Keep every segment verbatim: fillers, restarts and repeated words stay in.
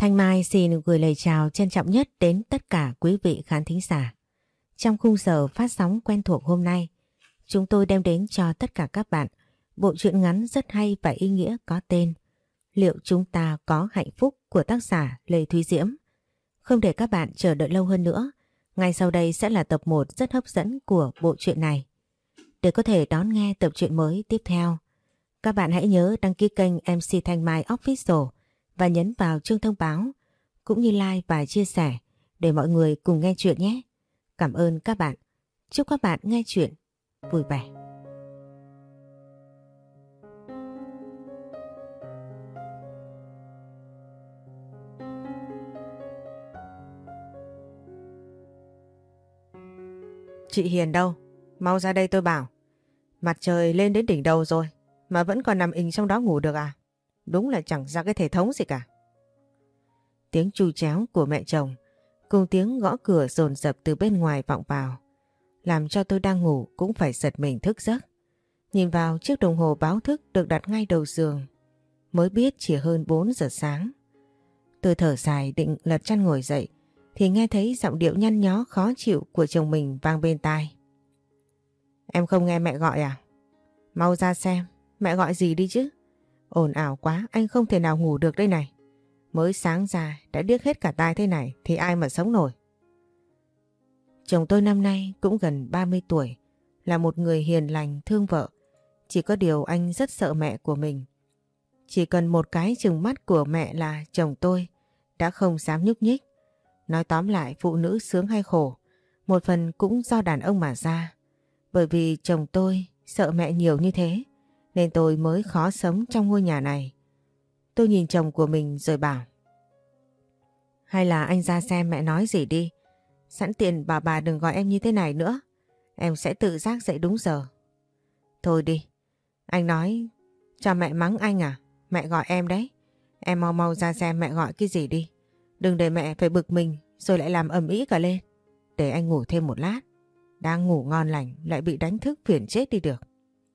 Thanh Mai xin gửi lời chào trân trọng nhất đến tất cả quý vị khán thính giả. Trong khung giờ phát sóng quen thuộc hôm nay, chúng tôi đem đến cho tất cả các bạn bộ truyện ngắn rất hay và ý nghĩa có tên Liệu chúng ta có hạnh phúc của tác giả Lê Thúy Diễm. Không để các bạn chờ đợi lâu hơn nữa, ngay sau đây sẽ là tập một rất hấp dẫn của bộ truyện này. Để có thể đón nghe tập truyện mới tiếp theo, các bạn hãy nhớ đăng ký kênh em xê Thanh Mai Official và nhấn vào chuông thông báo cũng như like và chia sẻ để mọi người cùng nghe chuyện nhé. Cảm ơn các bạn. Chúc các bạn nghe chuyện vui vẻ. Chị Hiền đâu? Mau ra đây tôi bảo. Mặt trời lên đến đỉnh đầu rồi mà vẫn còn nằm ình trong đó ngủ được à? Đúng là chẳng ra cái thể thống gì cả. Tiếng chu chéo của mẹ chồng cùng tiếng gõ cửa dồn dập từ bên ngoài vọng vào, làm cho tôi đang ngủ cũng phải giật mình thức giấc. Nhìn vào chiếc đồng hồ báo thức được đặt ngay đầu giường, mới biết chỉ hơn bốn giờ sáng. Tôi thở dài định lật chăn ngồi dậy thì nghe thấy giọng điệu nhăn nhó khó chịu của chồng mình vang bên tai. Em không nghe mẹ gọi à? Mau ra xem, mẹ gọi gì đi chứ? Ồn ào quá, anh không thể nào ngủ được đây này. Mới sáng ra đã điếc hết cả tai thế này thì ai mà sống nổi. Chồng tôi năm nay cũng gần ba mươi tuổi, là một người hiền lành thương vợ. Chỉ có điều anh rất sợ mẹ của mình. Chỉ cần một cái chừng mắt của mẹ là chồng tôi đã không dám nhúc nhích. Nói tóm lại, phụ nữ sướng hay khổ, một phần cũng do đàn ông mà ra. Bởi vì chồng tôi sợ mẹ nhiều như thế, nên tôi mới khó sống trong ngôi nhà này. Tôi nhìn chồng của mình rồi bảo: hay là anh ra xem mẹ nói gì đi. Sẵn tiện bảo bà đừng gọi em như thế này nữa. Em sẽ tự giác dậy đúng giờ. Thôi đi, anh nói cho mẹ mắng anh à? Mẹ gọi em đấy. Em mau mau ra xem mẹ gọi cái gì đi. Đừng để mẹ phải bực mình rồi lại làm ầm ĩ cả lên. Để anh ngủ thêm một lát. Đang ngủ ngon lành lại bị đánh thức phiền chết đi được.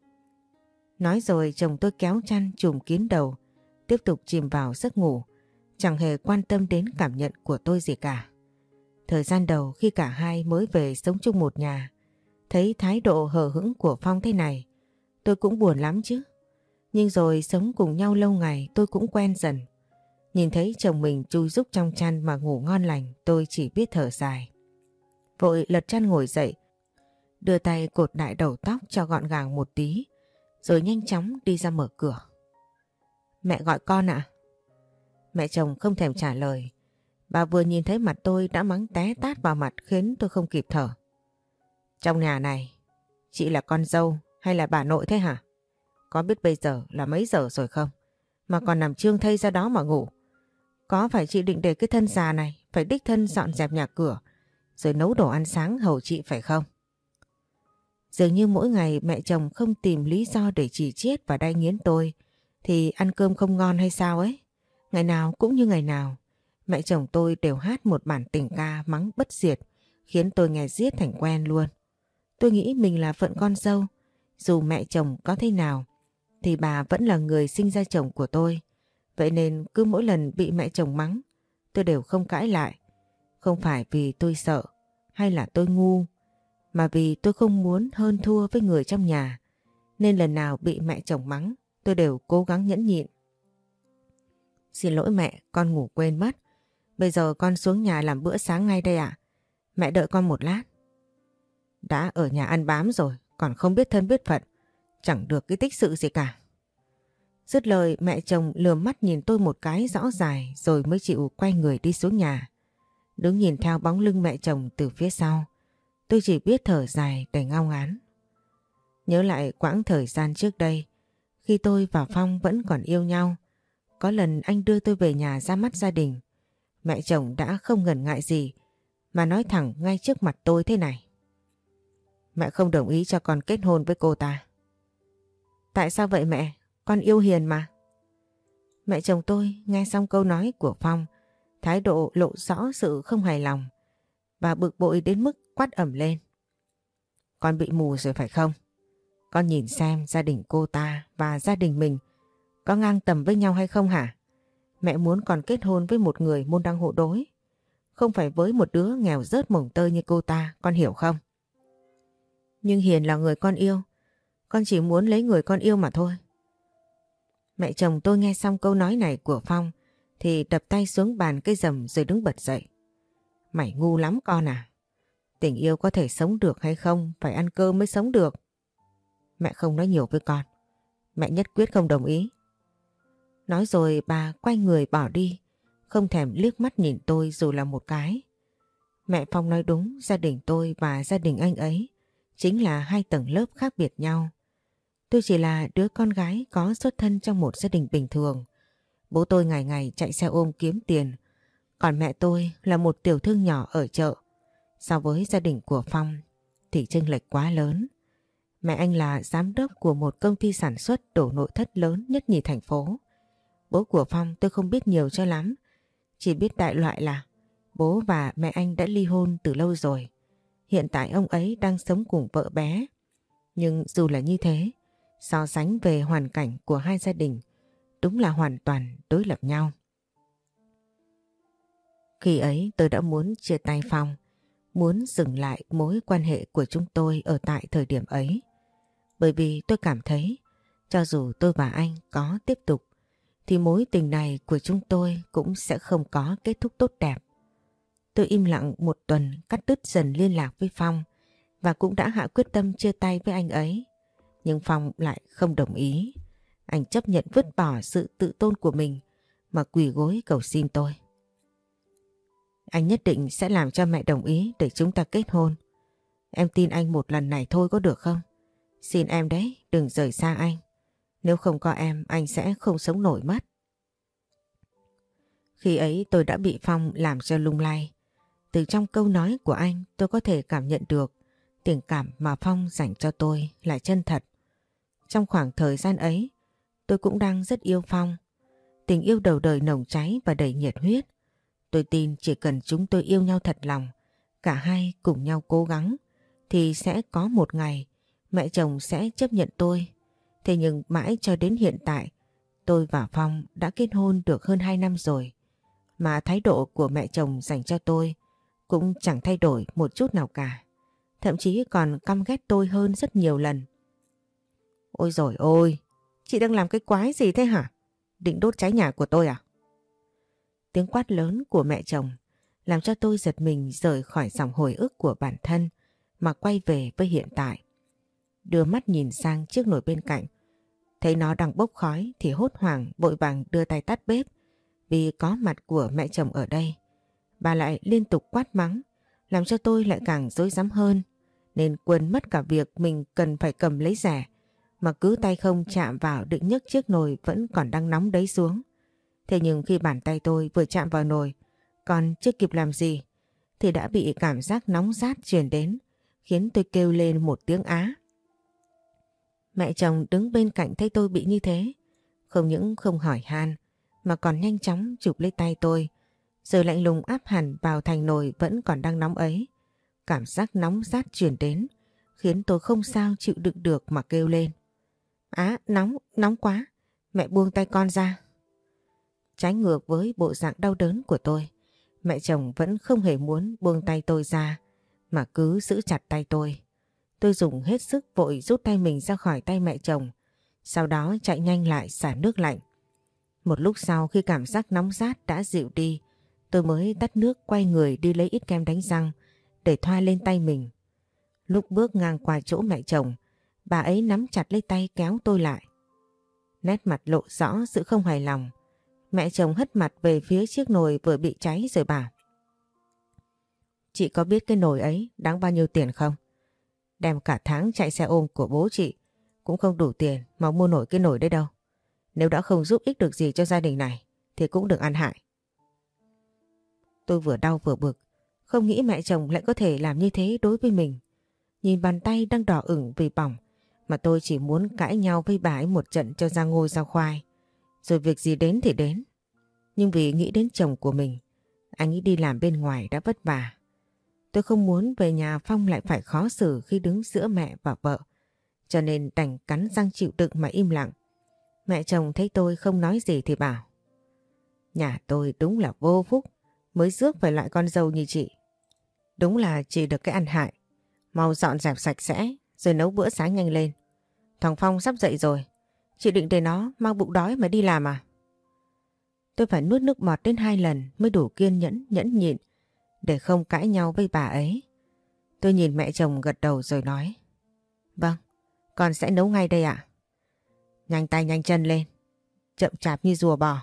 Nói rồi chồng tôi kéo chăn trùm kín đầu, tiếp tục chìm vào giấc ngủ, chẳng hề quan tâm đến cảm nhận của tôi gì cả. Thời gian đầu khi cả hai mới về sống chung một nhà, thấy thái độ hờ hững của Phong thế này, tôi cũng buồn lắm chứ. Nhưng rồi sống cùng nhau lâu ngày tôi cũng quen dần. Nhìn thấy chồng mình chui rúc trong chăn mà ngủ ngon lành, tôi chỉ biết thở dài. Vội lật chăn ngồi dậy, đưa tay cột lại đầu tóc cho gọn gàng một tí, rồi nhanh chóng đi ra mở cửa. Mẹ gọi con ạ? Mẹ chồng không thèm trả lời. Bà vừa nhìn thấy mặt tôi đã mắng té tát vào mặt khiến tôi không kịp thở. Trong nhà này, chị là con dâu hay là bà nội thế hả? Có biết bây giờ là mấy giờ rồi không? Mà còn nằm chương thây ra đó mà ngủ. Có phải chị định để cái thân già này phải đích thân dọn dẹp nhà cửa rồi nấu đồ ăn sáng hầu chị phải không? Dường như mỗi ngày mẹ chồng không tìm lý do để chỉ chiết và đay nghiến tôi thì ăn cơm không ngon hay sao ấy. Ngày nào cũng như ngày nào, mẹ chồng tôi đều hát một bản tình ca mắng bất diệt, khiến tôi nghe riết thành quen luôn. Tôi nghĩ mình là phận con dâu, dù mẹ chồng có thế nào thì bà vẫn là người sinh ra chồng của tôi. Vậy nên cứ mỗi lần bị mẹ chồng mắng, tôi đều không cãi lại. Không phải vì tôi sợ hay là tôi ngu, mà vì tôi không muốn hơn thua với người trong nhà. Nên lần nào bị mẹ chồng mắng, tôi đều cố gắng nhẫn nhịn. Xin lỗi mẹ, con ngủ quên mất. Bây giờ con xuống nhà làm bữa sáng ngay đây ạ. Mẹ đợi con một lát. Đã ở nhà ăn bám rồi, còn không biết thân biết phận. Chẳng được cái tích sự gì cả. Dứt lời, mẹ chồng lườm mắt nhìn tôi một cái rõ dài rồi mới chịu quay người đi xuống nhà. Đứng nhìn theo bóng lưng mẹ chồng từ phía sau, tôi chỉ biết thở dài đầy ngao ngán. Nhớ lại quãng thời gian trước đây, khi tôi và Phong vẫn còn yêu nhau, có lần anh đưa tôi về nhà ra mắt gia đình, mẹ chồng đã không ngần ngại gì mà nói thẳng ngay trước mặt tôi thế này: mẹ không đồng ý cho con kết hôn với cô ta. Tại sao vậy mẹ? Con yêu Hiền mà. Mẹ chồng tôi nghe xong câu nói của Phong, thái độ lộ rõ sự không hài lòng và bực bội đến mức quát ầm lên: con bị mù rồi phải không? Con nhìn xem gia đình cô ta và gia đình mình có ngang tầm với nhau hay không hả? Mẹ muốn con kết hôn với một người môn đăng hộ đối, không phải với một đứa nghèo rớt mồng tơi như cô ta, con hiểu không? Nhưng Hiền là người con yêu, con chỉ muốn lấy người con yêu mà thôi. Mẹ chồng tôi nghe xong câu nói này của Phong thì đập tay xuống bàn cây rầm rồi đứng bật dậy. Mày ngu lắm con à. Tình yêu có thể sống được hay không, phải ăn cơm mới sống được. Mẹ không nói nhiều với con. Mẹ nhất quyết không đồng ý. Nói rồi bà quay người bỏ đi, không thèm liếc mắt nhìn tôi dù là một cái. Mẹ Phong nói đúng, gia đình tôi và gia đình anh ấy chính là hai tầng lớp khác biệt nhau. Tôi chỉ là đứa con gái có xuất thân trong một gia đình bình thường. Bố tôi ngày ngày chạy xe ôm kiếm tiền, còn mẹ tôi là một tiểu thương nhỏ ở chợ. So với gia đình của Phong thì chênh lệch quá lớn. Mẹ anh là giám đốc của một công ty sản xuất đổ nội thất lớn nhất nhì thành phố. Bố của Phong tôi không biết nhiều cho lắm, chỉ biết đại loại là bố và mẹ anh đã ly hôn từ lâu rồi. Hiện tại ông ấy đang sống cùng vợ bé. Nhưng dù là như thế, so sánh về hoàn cảnh của hai gia đình, đúng là hoàn toàn đối lập nhau. Khi ấy tôi đã muốn chia tay Phong, muốn dừng lại mối quan hệ của chúng tôi ở tại thời điểm ấy. Bởi vì tôi cảm thấy, cho dù tôi và anh có tiếp tục, thì mối tình này của chúng tôi cũng sẽ không có kết thúc tốt đẹp. Tôi im lặng một tuần, cắt đứt dần liên lạc với Phong và cũng đã hạ quyết tâm chia tay với anh ấy. Nhưng Phong lại không đồng ý. Anh chấp nhận vứt bỏ sự tự tôn của mình mà quỳ gối cầu xin tôi. Anh nhất định sẽ làm cho mẹ đồng ý để chúng ta kết hôn. Em tin anh một lần này thôi có được không? Xin em đấy, đừng rời xa anh. Nếu không có em, anh sẽ không sống nổi mất. Khi ấy tôi đã bị Phong làm cho lung lay. Từ trong câu nói của anh tôi có thể cảm nhận được tình cảm mà Phong dành cho tôi là chân thật. Trong khoảng thời gian ấy, tôi cũng đang rất yêu Phong. Tình yêu đầu đời nồng cháy và đầy nhiệt huyết. Tôi tin chỉ cần chúng tôi yêu nhau thật lòng, cả hai cùng nhau cố gắng, thì sẽ có một ngày mẹ chồng sẽ chấp nhận tôi. Thế nhưng mãi cho đến hiện tại, tôi và Phong đã kết hôn được hơn hai năm rồi. Mà thái độ của mẹ chồng dành cho tôi cũng chẳng thay đổi một chút nào cả. Thậm chí còn căm ghét tôi hơn rất nhiều lần. Ôi dồi ôi, chị đang làm cái quái gì thế hả? Định đốt cháy nhà của tôi à? Tiếng quát lớn của mẹ chồng làm cho tôi giật mình rời khỏi dòng hồi ức của bản thân mà quay về với hiện tại. Đưa mắt nhìn sang chiếc nồi bên cạnh, thấy nó đang bốc khói thì hốt hoảng vội vàng đưa tay tắt bếp vì có mặt của mẹ chồng ở đây. Bà lại liên tục quát mắng làm cho tôi lại càng rối rắm hơn, nên quên mất cả việc mình cần phải cầm lấy rẻ mà cứ tay không chạm vào định nhấc chiếc nồi vẫn còn đang nóng đấy xuống. Thế nhưng khi bàn tay tôi vừa chạm vào nồi, còn chưa kịp làm gì thì đã bị cảm giác nóng rát truyền đến, khiến tôi kêu lên một tiếng á. Mẹ chồng đứng bên cạnh thấy tôi bị như thế, không những không hỏi han mà còn nhanh chóng chụp lấy tay tôi, rồi lạnh lùng áp hẳn vào thành nồi vẫn còn đang nóng ấy. Cảm giác nóng rát truyền đến khiến tôi không sao chịu đựng được mà kêu lên. Á, nóng, nóng quá, mẹ buông tay con ra. Trái ngược với bộ dạng đau đớn của tôi, mẹ chồng vẫn không hề muốn buông tay tôi ra mà cứ giữ chặt tay tôi. Tôi dùng hết sức vội rút tay mình ra khỏi tay mẹ chồng, sau đó chạy nhanh lại xả nước lạnh. Một lúc sau khi cảm giác nóng rát đã dịu đi, tôi mới tắt nước quay người đi lấy ít kem đánh răng để thoa lên tay mình. Lúc bước ngang qua chỗ mẹ chồng, bà ấy nắm chặt lấy tay kéo tôi lại. Nét mặt lộ rõ sự không hài lòng. Mẹ chồng hất mặt về phía chiếc nồi vừa bị cháy rồi bảo: Chị có biết cái nồi ấy đáng bao nhiêu tiền không? Đem cả tháng chạy xe ôm của bố chị cũng không đủ tiền mà mua nổi cái nồi đấy đâu. Nếu đã không giúp ích được gì cho gia đình này thì cũng đừng ăn hại. Tôi vừa đau vừa bực, không nghĩ mẹ chồng lại có thể làm như thế đối với mình. Nhìn bàn tay đang đỏ ửng vì bỏng mà tôi chỉ muốn cãi nhau với bà ấy một trận cho ra ngôi ra khoai. Rồi việc gì đến thì đến. Nhưng vì nghĩ đến chồng của mình, anh ấy đi làm bên ngoài đã vất vả. Tôi không muốn về nhà Phong lại phải khó xử khi đứng giữa mẹ và vợ. Cho nên đành cắn răng chịu đựng mà im lặng. Mẹ chồng thấy tôi không nói gì thì bảo: Nhà tôi đúng là vô phúc, mới rước về lại con dâu như chị. Đúng là chị được cái ăn hại. Mau dọn dẹp sạch sẽ rồi nấu bữa sáng nhanh lên. Thằng Phong sắp dậy rồi. Chị định để nó mang bụng đói mà đi làm à? Tôi phải nuốt nước bọt đến hai lần mới đủ kiên nhẫn nhẫn nhịn để không cãi nhau với bà ấy. Tôi nhìn mẹ chồng gật đầu rồi nói. Vâng, con sẽ nấu ngay đây ạ. Nhanh tay nhanh chân lên, chậm chạp như rùa bò.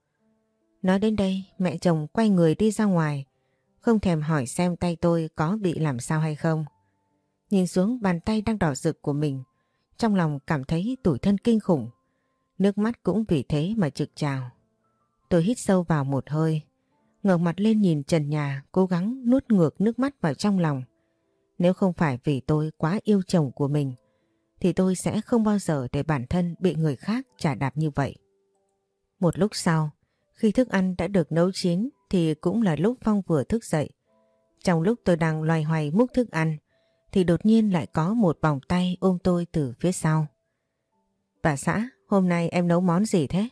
Nói đến đây mẹ chồng quay người đi ra ngoài, không thèm hỏi xem tay tôi có bị làm sao hay không. Nhìn xuống bàn tay đang đỏ rực của mình, trong lòng cảm thấy tủi thân kinh khủng. Nước mắt cũng vì thế mà trực trào. Tôi hít sâu vào một hơi, ngẩng mặt lên nhìn trần nhà, cố gắng nuốt ngược nước mắt vào trong lòng. Nếu không phải vì tôi quá yêu chồng của mình, thì tôi sẽ không bao giờ để bản thân bị người khác chà đạp như vậy. Một lúc sau, khi thức ăn đã được nấu chín thì cũng là lúc Phong vừa thức dậy. Trong lúc tôi đang loay hoay múc thức ăn, thì đột nhiên lại có một vòng tay ôm tôi từ phía sau. Bà xã, hôm nay em nấu món gì thế?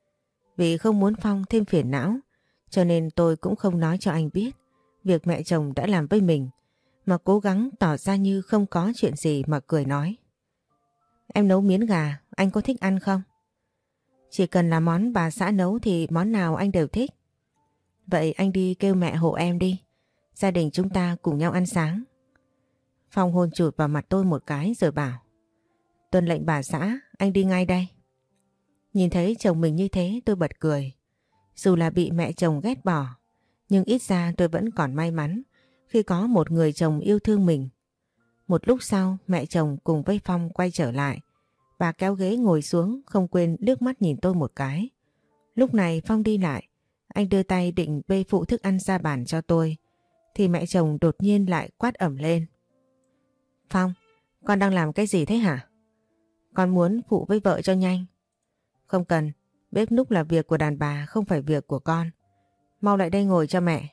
Vì không muốn Phong thêm phiền não, cho nên tôi cũng không nói cho anh biết việc mẹ chồng đã làm với mình, mà cố gắng tỏ ra như không có chuyện gì mà cười nói. Em nấu miến gà, anh có thích ăn không? Chỉ cần là món bà xã nấu thì món nào anh đều thích. Vậy anh đi kêu mẹ hộ em đi, gia đình chúng ta cùng nhau ăn sáng. Phong hôn chụt vào mặt tôi một cái rồi bảo. Tuân lệnh bà xã, anh đi ngay đây. Nhìn thấy chồng mình như thế tôi bật cười. Dù là bị mẹ chồng ghét bỏ, nhưng ít ra tôi vẫn còn may mắn khi có một người chồng yêu thương mình. Một lúc sau mẹ chồng cùng với Phong quay trở lại. Bà kéo ghế ngồi xuống, không quên liếc mắt nhìn tôi một cái. Lúc này Phong đi lại, anh đưa tay định bê phụ thức ăn ra bàn cho tôi, thì mẹ chồng đột nhiên lại quát ẩm lên. Phong, con đang làm cái gì thế hả? Con muốn phụ với vợ cho nhanh. Không cần, bếp núc là việc của đàn bà, không phải việc của con. Mau lại đây ngồi cho mẹ.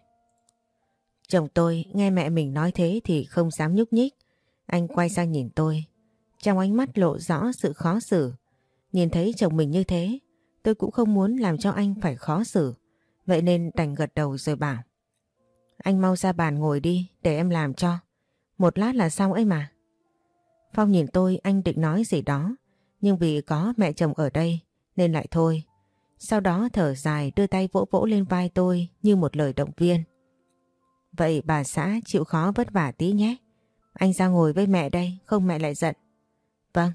Chồng tôi nghe mẹ mình nói thế thì không dám nhúc nhích. Anh quay sang nhìn tôi, trong ánh mắt lộ rõ sự khó xử. Nhìn thấy chồng mình như thế, tôi cũng không muốn làm cho anh phải khó xử. Vậy nên đành gật đầu rồi bảo. Anh mau ra bàn ngồi đi, để em làm cho. Một lát là xong ấy mà. Phong nhìn tôi, anh định nói gì đó, nhưng vì có mẹ chồng ở đây nên lại thôi. Sau đó thở dài đưa tay vỗ vỗ lên vai tôi như một lời động viên. Vậy bà xã chịu khó vất vả tí nhé. Anh ra ngồi với mẹ đây, không mẹ lại giận. Vâng.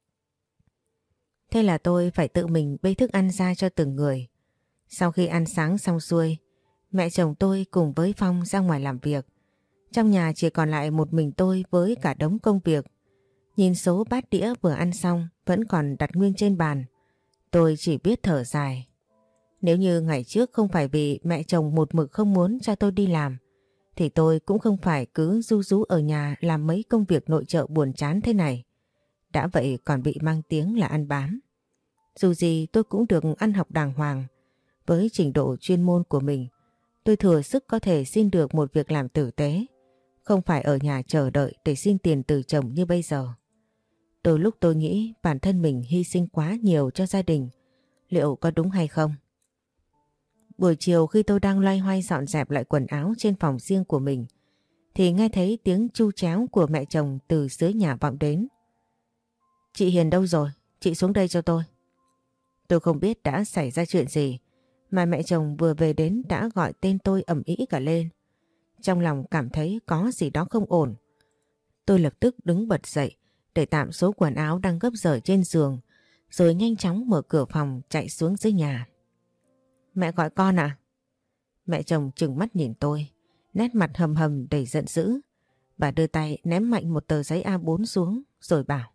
Thế là tôi phải tự mình bê thức ăn ra cho từng người. Sau khi ăn sáng xong xuôi, mẹ chồng tôi cùng với Phong ra ngoài làm việc. Trong nhà chỉ còn lại một mình tôi với cả đống công việc. Nhìn số bát đĩa vừa ăn xong vẫn còn đặt nguyên trên bàn. Tôi chỉ biết thở dài. Nếu như ngày trước không phải vì mẹ chồng một mực không muốn cho tôi đi làm, thì tôi cũng không phải cứ ru rú ở nhà làm mấy công việc nội trợ buồn chán thế này. Đã vậy còn bị mang tiếng là ăn bám. Dù gì tôi cũng được ăn học đàng hoàng. Với trình độ chuyên môn của mình, tôi thừa sức có thể xin được một việc làm tử tế, không phải ở nhà chờ đợi để xin tiền từ chồng như bây giờ. Đôi lúc tôi nghĩ bản thân mình hy sinh quá nhiều cho gia đình, liệu có đúng hay không? Buổi chiều khi tôi đang loay hoay dọn dẹp lại quần áo trên phòng riêng của mình, thì nghe thấy tiếng chu chéo của mẹ chồng từ dưới nhà vọng đến. Chị Hiền đâu rồi? Chị xuống đây cho tôi. Tôi không biết đã xảy ra chuyện gì, mà mẹ chồng vừa về đến đã gọi tên tôi ầm ĩ cả lên. Trong lòng cảm thấy có gì đó không ổn. Tôi lập tức đứng bật dậy để tạm số quần áo đang gấp rời trên giường, rồi nhanh chóng mở cửa phòng chạy xuống dưới nhà. Mẹ gọi con à? Mẹ chồng trừng mắt nhìn tôi, nét mặt hầm hầm đầy giận dữ. Bà đưa tay ném mạnh một tờ giấy a bốn xuống rồi bảo.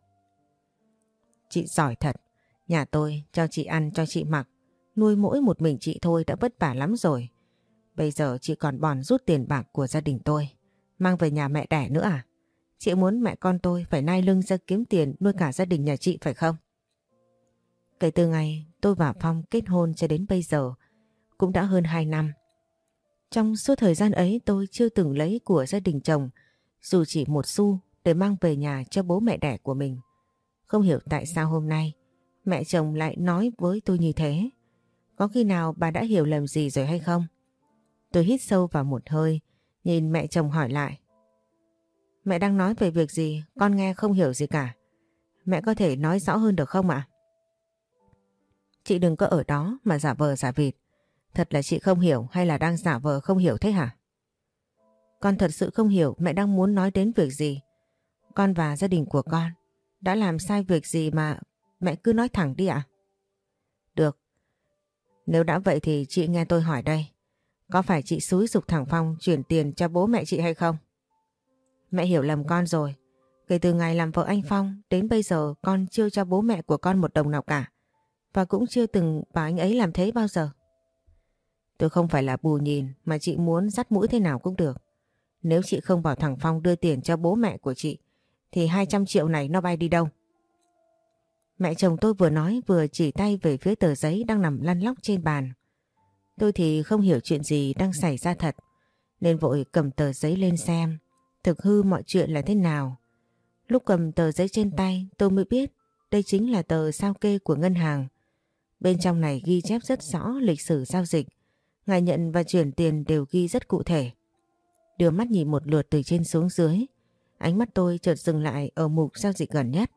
Chị giỏi thật, nhà tôi cho chị ăn cho chị mặc, nuôi mỗi một mình chị thôi đã vất vả lắm rồi. Bây giờ chị còn bòn rút tiền bạc của gia đình tôi, mang về nhà mẹ đẻ nữa à? Chị muốn mẹ con tôi phải nai lưng ra kiếm tiền nuôi cả gia đình nhà chị phải không? Kể từ ngày tôi và Phong kết hôn cho đến bây giờ cũng đã hơn hai năm. Trong suốt thời gian ấy tôi chưa từng lấy của gia đình chồng dù chỉ một xu để mang về nhà cho bố mẹ đẻ của mình. Không hiểu tại sao hôm nay mẹ chồng lại nói với tôi như thế. Có khi nào bà đã hiểu lầm gì rồi hay không? Tôi hít sâu vào một hơi, nhìn mẹ chồng hỏi lại. Mẹ đang nói về việc gì? Con nghe không hiểu gì cả. Mẹ có thể nói rõ hơn được không ạ? Chị đừng có ở đó mà giả vờ giả vịt. Thật là chị không hiểu hay là đang giả vờ không hiểu thế hả? Con thật sự không hiểu mẹ đang muốn nói đến việc gì. Con và gia đình của con đã làm sai việc gì mà mẹ cứ nói thẳng đi ạ. Được. Nếu đã vậy thì chị nghe tôi hỏi đây. Có phải chị xúi giục thằng Phong chuyển tiền cho bố mẹ chị hay không? Mẹ hiểu lầm con rồi. Kể từ ngày làm vợ anh Phong đến bây giờ con chưa cho bố mẹ của con một đồng nào cả. Và cũng chưa từng bảo anh ấy làm thế bao giờ. Tôi không phải là bù nhìn mà chị muốn dắt mũi thế nào cũng được. Nếu chị không bảo thằng Phong đưa tiền cho bố mẹ của chị thì hai trăm triệu này nó bay đi đâu? Mẹ chồng tôi vừa nói vừa chỉ tay về phía tờ giấy đang nằm lăn lóc trên bàn. Tôi thì không hiểu chuyện gì đang xảy ra thật nên vội cầm tờ giấy lên xem thực hư mọi chuyện là thế nào. Lúc cầm tờ giấy trên tay tôi mới biết đây chính là tờ sao kê của ngân hàng. Bên trong này ghi chép rất rõ lịch sử giao dịch. Ngày nhận và chuyển tiền đều ghi rất cụ thể. Đưa mắt nhìn một lượt từ trên xuống dưới. Ánh mắt tôi chợt dừng lại ở mục giao dịch gần nhất.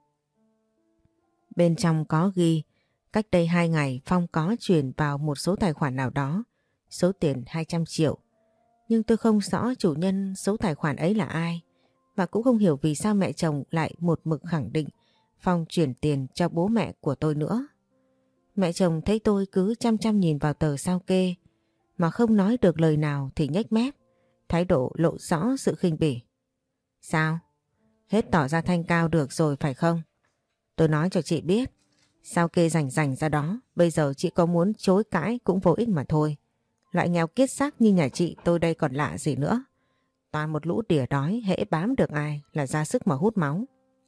Bên trong có ghi cách đây hai ngày Phong có chuyển vào một số tài khoản nào đó số tiền hai trăm triệu. Nhưng tôi không rõ chủ nhân số tài khoản ấy là ai. Và cũng không hiểu vì sao mẹ chồng lại một mực khẳng định Phong chuyển tiền cho bố mẹ của tôi nữa. Mẹ chồng thấy tôi cứ chăm chăm nhìn vào tờ sao kê mà không nói được lời nào thì nhếch mép, thái độ lộ rõ sự khinh bỉ. Sao? Hết tỏ ra thanh cao được rồi phải không? Tôi nói cho chị biết, sao kê rành rành ra đó, bây giờ chị có muốn chối cãi cũng vô ích mà thôi. Loại nghèo kiết xác như nhà chị tôi đây còn lạ gì nữa. Toàn một lũ đỉa đói, hễ bám được ai là ra sức mà hút máu.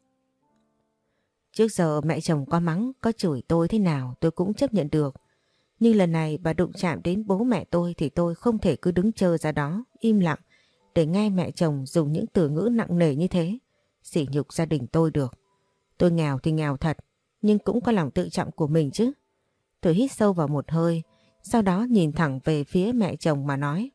Trước giờ mẹ chồng có mắng, có chửi tôi thế nào tôi cũng chấp nhận được. Nhưng lần này bà đụng chạm đến bố mẹ tôi thì tôi không thể cứ đứng chờ ra đó, im lặng để nghe mẹ chồng dùng những từ ngữ nặng nề như thế, sỉ nhục gia đình tôi được. Tôi nghèo thì nghèo thật, nhưng cũng có lòng tự trọng của mình chứ. Tôi hít sâu vào một hơi, sau đó nhìn thẳng về phía mẹ chồng mà nói.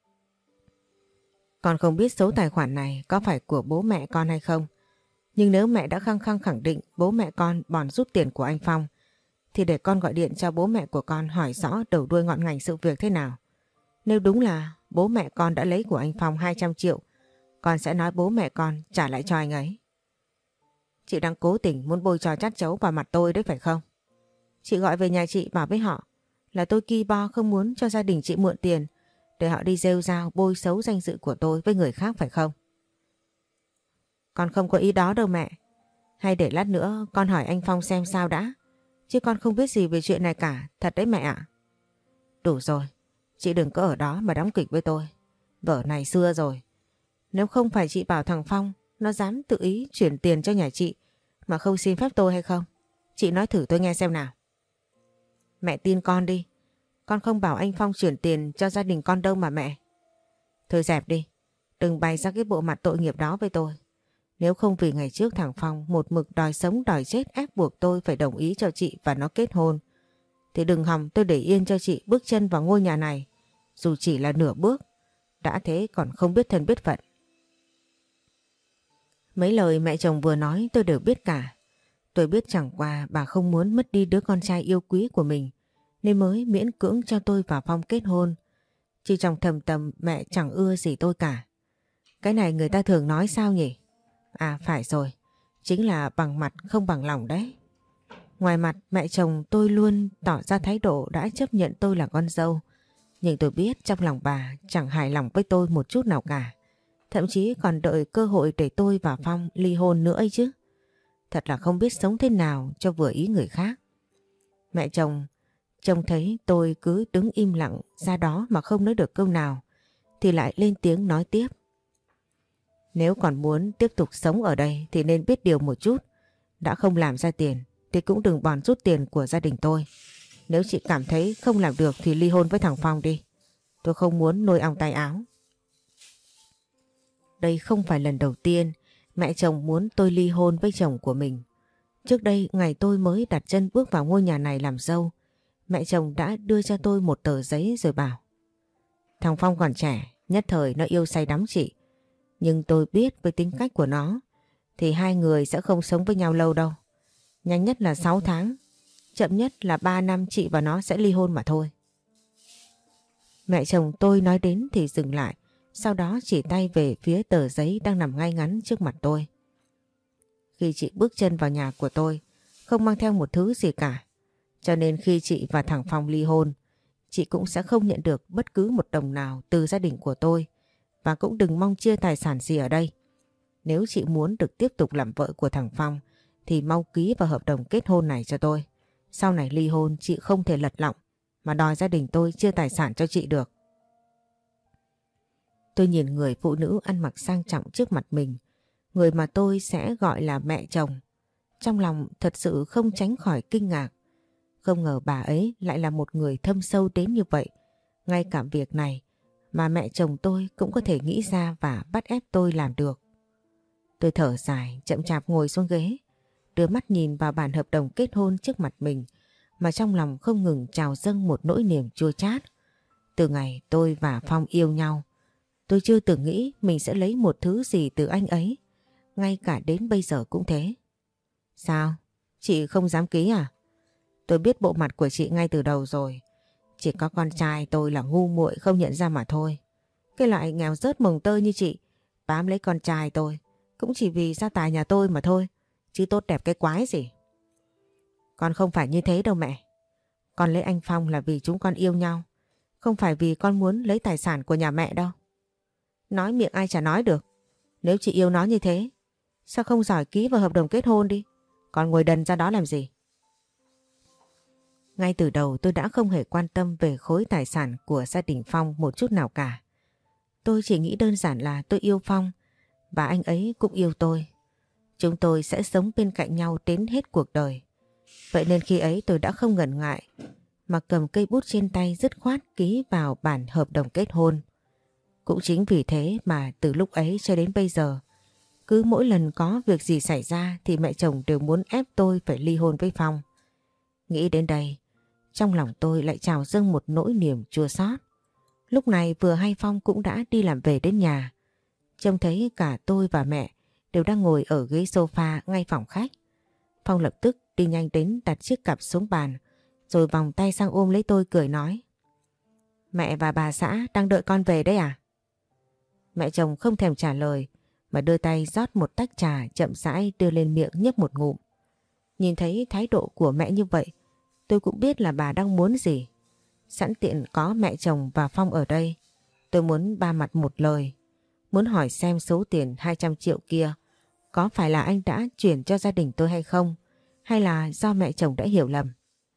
Con không biết số tài khoản này có phải của bố mẹ con hay không. Nhưng nếu mẹ đã khăng khăng khẳng định bố mẹ con bòn rút tiền của anh Phong, thì để con gọi điện cho bố mẹ của con hỏi rõ đầu đuôi ngọn ngành sự việc thế nào. Nếu đúng là bố mẹ con đã lấy của anh Phong hai trăm triệu, con sẽ nói bố mẹ con trả lại cho anh ấy. Chị đang cố tình muốn bôi trò chát chấu vào mặt tôi đấy phải không? Chị gọi về nhà chị bảo với họ là tôi ki bo không muốn cho gia đình chị mượn tiền để họ đi rêu rao bôi xấu danh dự của tôi với người khác phải không? Con không có ý đó đâu mẹ. Hay để lát nữa con hỏi anh Phong xem sao đã. Chứ con không biết gì về chuyện này cả, thật đấy mẹ ạ. Đủ rồi, chị đừng có ở đó mà đóng kịch với tôi. Vở này xưa rồi. Nếu không phải chị bảo thằng Phong nó dám tự ý chuyển tiền cho nhà chị mà không xin phép tôi hay không? Chị nói thử tôi nghe xem nào. Mẹ tin con đi. Con không bảo anh Phong chuyển tiền cho gia đình con đâu mà mẹ. Thôi dẹp đi. Đừng bày ra cái bộ mặt tội nghiệp đó với tôi. Nếu không vì ngày trước thằng Phong một mực đòi sống đòi chết ép buộc tôi phải đồng ý cho chị và nó kết hôn, thì đừng hòng tôi để yên cho chị bước chân vào ngôi nhà này, dù chỉ là nửa bước. Đã thế còn không biết thân biết phận. Mấy lời mẹ chồng vừa nói tôi đều biết cả. Tôi biết chẳng qua bà không muốn mất đi đứa con trai yêu quý của mình nên mới miễn cưỡng cho tôi và Phong kết hôn. Chỉ trong thầm tâm mẹ chẳng ưa gì tôi cả. Cái này người ta thường nói sao nhỉ? À phải rồi, chính là bằng mặt không bằng lòng đấy. Ngoài mặt mẹ chồng tôi luôn tỏ ra thái độ đã chấp nhận tôi là con dâu. Nhưng tôi biết trong lòng bà chẳng hài lòng với tôi một chút nào cả. Thậm chí còn đợi cơ hội để tôi và Phong ly hôn nữa ấy chứ. Thật là không biết sống thế nào cho vừa ý người khác. Mẹ chồng trông thấy tôi cứ đứng im lặng ra đó mà không nói được câu nào thì lại lên tiếng nói tiếp. Nếu còn muốn tiếp tục sống ở đây thì nên biết điều một chút. Đã không làm ra tiền thì cũng đừng bòn rút tiền của gia đình tôi. Nếu chị cảm thấy không làm được thì ly hôn với thằng Phong đi. Tôi không muốn nuôi ong tay áo. Đây không phải lần đầu tiên mẹ chồng muốn tôi ly hôn với chồng của mình. Trước đây ngày tôi mới đặt chân bước vào ngôi nhà này làm dâu, mẹ chồng đã đưa cho tôi một tờ giấy rồi bảo: thằng Phong còn trẻ, nhất thời nó yêu say đắm chị. Nhưng tôi biết với tính cách của nó thì hai người sẽ không sống với nhau lâu đâu. Nhanh nhất là sáu tháng, chậm nhất là ba năm chị và nó sẽ ly hôn mà thôi. Mẹ chồng tôi nói đến thì dừng lại, sau đó chỉ tay về phía tờ giấy đang nằm ngay ngắn trước mặt tôi. Khi chị bước chân vào nhà của tôi, không mang theo một thứ gì cả. Cho nên khi chị và thằng Phong ly hôn, chị cũng sẽ không nhận được bất cứ một đồng nào từ gia đình của tôi, và cũng đừng mong chia tài sản gì ở đây. Nếu chị muốn được tiếp tục làm vợ của thằng Phong thì mau ký vào hợp đồng kết hôn này cho tôi. Sau này ly hôn chị không thể lật lọng mà đòi gia đình tôi chia tài sản cho chị được. Tôi nhìn người phụ nữ ăn mặc sang trọng trước mặt mình, người mà tôi sẽ gọi là mẹ chồng. Trong lòng thật sự không tránh khỏi kinh ngạc. Không ngờ bà ấy lại là một người thâm sâu đến như vậy. Ngay cả việc này mà mẹ chồng tôi cũng có thể nghĩ ra và bắt ép tôi làm được. Tôi thở dài, chậm chạp ngồi xuống ghế, đưa mắt nhìn vào bản hợp đồng kết hôn trước mặt mình, mà trong lòng không ngừng trào dâng một nỗi niềm chua chát. Từ ngày tôi và Phong yêu nhau, tôi chưa từng nghĩ mình sẽ lấy một thứ gì từ anh ấy. Ngay cả đến bây giờ cũng thế. Sao? Chị không dám ký à? Tôi biết bộ mặt của chị ngay từ đầu rồi. Chỉ có con trai tôi là ngu muội không nhận ra mà thôi. Cái loại nghèo rớt mồng tơi như chị bám lấy con trai tôi cũng chỉ vì gia tài nhà tôi mà thôi. Chứ tốt đẹp cái quái gì. Con không phải như thế đâu mẹ. Con lấy anh Phong là vì chúng con yêu nhau, không phải vì con muốn lấy tài sản của nhà mẹ đâu. Nói miệng ai chả nói được. Nếu chị yêu nó như thế, sao không giỏi ký vào hợp đồng kết hôn đi? Còn ngồi đần ra đó làm gì? Ngay từ đầu tôi đã không hề quan tâm về khối tài sản của gia đình Phong một chút nào cả. Tôi chỉ nghĩ đơn giản là tôi yêu Phong và anh ấy cũng yêu tôi. Chúng tôi sẽ sống bên cạnh nhau đến hết cuộc đời. Vậy nên khi ấy tôi đã không ngần ngại mà cầm cây bút trên tay dứt khoát ký vào bản hợp đồng kết hôn. Cũng chính vì thế mà từ lúc ấy cho đến bây giờ, cứ mỗi lần có việc gì xảy ra thì mẹ chồng đều muốn ép tôi phải ly hôn với Phong. Nghĩ đến đây, trong lòng tôi lại trào dâng một nỗi niềm chua xót. Lúc này vừa hay Phong cũng đã đi làm về đến nhà. Trông thấy cả tôi và mẹ đều đang ngồi ở ghế sofa ngay phòng khách. Phong lập tức đi nhanh đến đặt chiếc cặp xuống bàn, rồi vòng tay sang ôm lấy tôi cười nói: Mẹ và bà xã đang đợi con về đấy à? Mẹ chồng không thèm trả lời mà đưa tay rót một tách trà chậm rãi đưa lên miệng nhấp một ngụm. Nhìn thấy thái độ của mẹ như vậy, tôi cũng biết là bà đang muốn gì. Sẵn tiện có mẹ chồng và Phong ở đây, tôi muốn ba mặt một lời. Muốn hỏi xem số tiền hai trăm triệu kia có phải là anh đã chuyển cho gia đình tôi hay không, hay là do mẹ chồng đã hiểu lầm.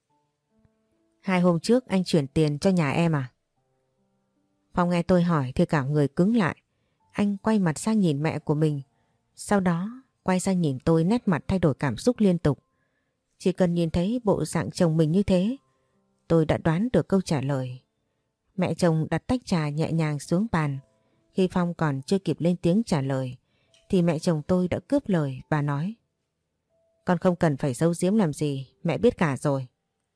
Hai hôm trước anh chuyển tiền cho nhà em à? Phong nghe tôi hỏi thì cả người cứng lại. Anh quay mặt sang nhìn mẹ của mình, sau đó quay sang nhìn tôi, nét mặt thay đổi cảm xúc liên tục. Chỉ cần nhìn thấy bộ dạng chồng mình như thế, tôi đã đoán được câu trả lời. Mẹ chồng đặt tách trà nhẹ nhàng xuống bàn. Khi Phong còn chưa kịp lên tiếng trả lời thì mẹ chồng tôi đã cướp lời và nói: Con không cần phải giấu giếm làm gì, mẹ biết cả rồi.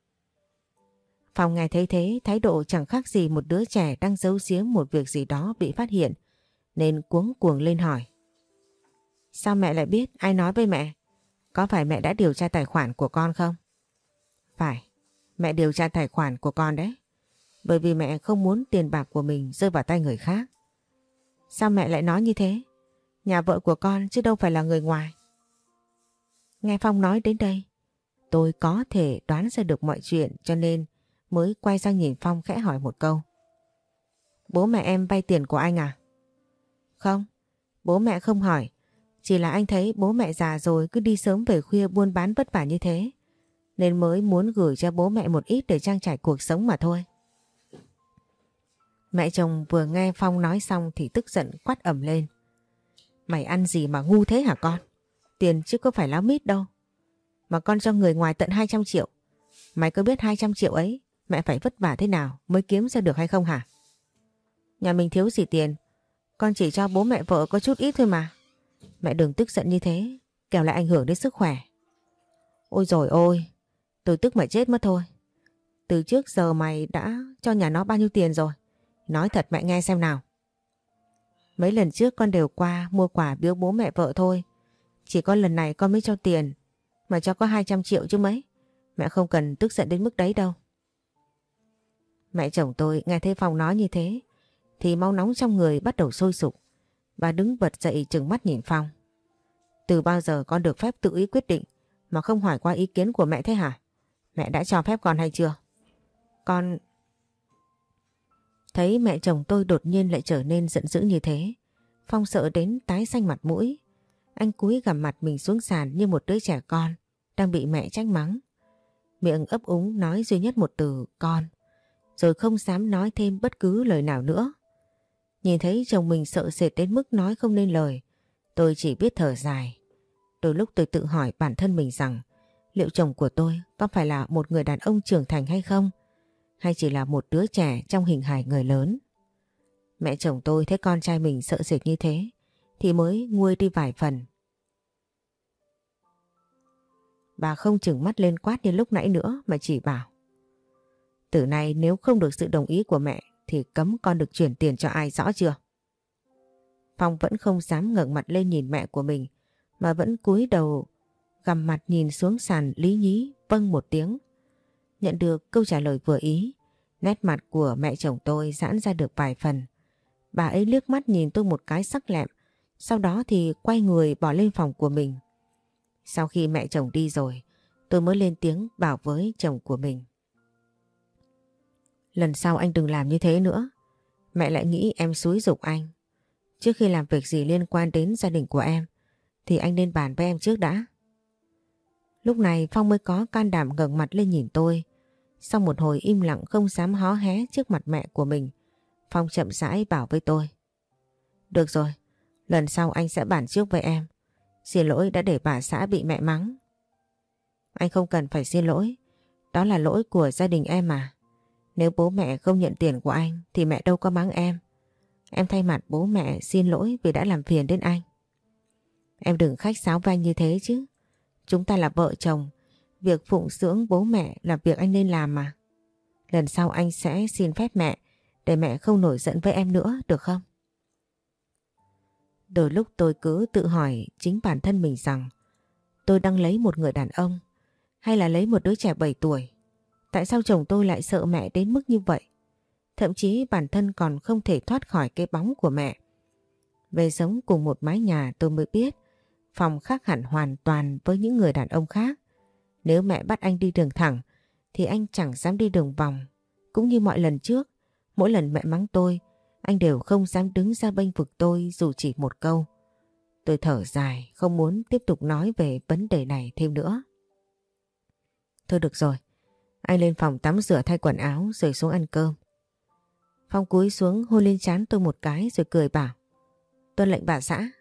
Phong nghe thấy thế, thái độ chẳng khác gì một đứa trẻ đang giấu giếm một việc gì đó bị phát hiện, nên cuống cuồng lên hỏi: Sao mẹ lại biết? Ai nói với mẹ? Có phải mẹ đã điều tra tài khoản của con không? Phải, mẹ điều tra tài khoản của con đấy. Bởi vì mẹ không muốn tiền bạc của mình rơi vào tay người khác. Sao mẹ lại nói như thế? Nhà vợ của con chứ đâu phải là người ngoài. Nghe Phong nói đến đây, tôi có thể đoán ra được mọi chuyện, cho nên mới quay sang nhìn Phong khẽ hỏi một câu: Bố mẹ em vay tiền của anh à? Không, bố mẹ không hỏi. Chỉ là anh thấy bố mẹ già rồi cứ đi sớm về khuya buôn bán vất vả như thế, nên mới muốn gửi cho bố mẹ một ít để trang trải cuộc sống mà thôi. Mẹ chồng vừa nghe Phong nói xong thì tức giận quát ầm lên: Mày ăn gì mà ngu thế hả con? Tiền chứ có phải láo mít đâu. Mà con cho người ngoài tận hai trăm triệu. Mày có biết hai trăm triệu ấy mẹ phải vất vả thế nào mới kiếm ra được hay không hả? Nhà mình thiếu gì tiền, con chỉ cho bố mẹ vợ có chút ít thôi mà. Mẹ đừng tức giận như thế, kẻo lại ảnh hưởng đến sức khỏe. Ôi dồi ôi, tôi tức mà chết mất thôi. Từ trước giờ mày đã cho nhà nó bao nhiêu tiền rồi? Nói thật mẹ nghe xem nào. Mấy lần trước con đều qua mua quà biếu bố mẹ vợ thôi. Chỉ có lần này con mới cho tiền. Mà cho có hai trăm triệu chứ mấy. Mẹ không cần tức giận đến mức đấy đâu. Mẹ chồng tôi nghe thấy Phong nói như thế thì máu nóng trong người bắt đầu sôi sục. Bà đứng bật dậy trừng mắt nhìn Phong. Từ bao giờ con được phép tự ý quyết định mà không hỏi qua ý kiến của mẹ thế hả? Mẹ đã cho phép con hay chưa? Con... Thấy mẹ chồng tôi đột nhiên lại trở nên giận dữ như thế, Phong sợ đến tái xanh mặt mũi. Anh cúi gằm mặt mình xuống sàn như một đứa trẻ con đang bị mẹ trách mắng. Miệng ấp úng nói duy nhất một từ con, rồi không dám nói thêm bất cứ lời nào nữa. Nhìn thấy chồng mình sợ sệt đến mức nói không nên lời, tôi chỉ biết thở dài. Đôi lúc tôi tự hỏi bản thân mình rằng liệu chồng của tôi có phải là một người đàn ông trưởng thành hay không? Hay chỉ là một đứa trẻ trong hình hài người lớn? Mẹ chồng tôi thấy con trai mình sợ sệt như thế thì mới nguôi đi vài phần. Bà không chừng mắt lên quát như lúc nãy nữa mà chỉ bảo: từ nay nếu không được sự đồng ý của mẹ thì cấm con được chuyển tiền cho ai, rõ chưa? Phong vẫn không dám ngẩng mặt lên nhìn mẹ của mình mà vẫn cúi đầu gằm mặt nhìn xuống sàn lý nhí vâng một tiếng. Nhận được câu trả lời vừa ý, nét mặt của mẹ chồng tôi giãn ra được vài phần. Bà ấy liếc mắt nhìn tôi một cái sắc lẹm, sau đó thì quay người bỏ lên phòng của mình. Sau khi mẹ chồng đi rồi, tôi mới lên tiếng bảo với chồng của mình: lần sau anh đừng làm như thế nữa. Mẹ lại nghĩ em xúi giục anh. Trước khi làm việc gì liên quan đến gia đình của em thì anh nên bàn với em trước đã. Lúc này Phong mới có can đảm ngẩng mặt lên nhìn tôi. Sau một hồi im lặng không dám hó hé trước mặt mẹ của mình, Phong chậm rãi bảo với tôi: được rồi, lần sau anh sẽ bàn trước với em. Xin lỗi đã để bà xã bị mẹ mắng. Anh không cần phải xin lỗi, đó là lỗi của gia đình em mà. Nếu bố mẹ không nhận tiền của anh thì mẹ đâu có mắng em. Em thay mặt bố mẹ xin lỗi vì đã làm phiền đến anh. Em đừng khách sáo với anh như thế chứ. Chúng ta là vợ chồng, việc phụng dưỡng bố mẹ là việc anh nên làm mà. Lần sau anh sẽ xin phép mẹ để mẹ không nổi giận với em nữa, được không? Đôi lúc tôi cứ tự hỏi chính bản thân mình rằng tôi đang lấy một người đàn ông hay là lấy một đứa trẻ bảy tuổi. Tại sao chồng tôi lại sợ mẹ đến mức như vậy? Thậm chí bản thân còn không thể thoát khỏi cái bóng của mẹ. Về sống cùng một mái nhà tôi mới biết Phong khác hẳn hoàn toàn với những người đàn ông khác. Nếu mẹ bắt anh đi đường thẳng thì anh chẳng dám đi đường vòng. Cũng như mọi lần trước, mỗi lần mẹ mắng tôi, anh đều không dám đứng ra bênh vực tôi dù chỉ một câu. Tôi thở dài, không muốn tiếp tục nói về vấn đề này thêm nữa. Thôi được rồi, anh lên phòng tắm rửa thay quần áo rồi xuống ăn cơm. Phong cúi xuống hôn lên trán tôi một cái rồi cười bảo: tuân lệnh bà xã.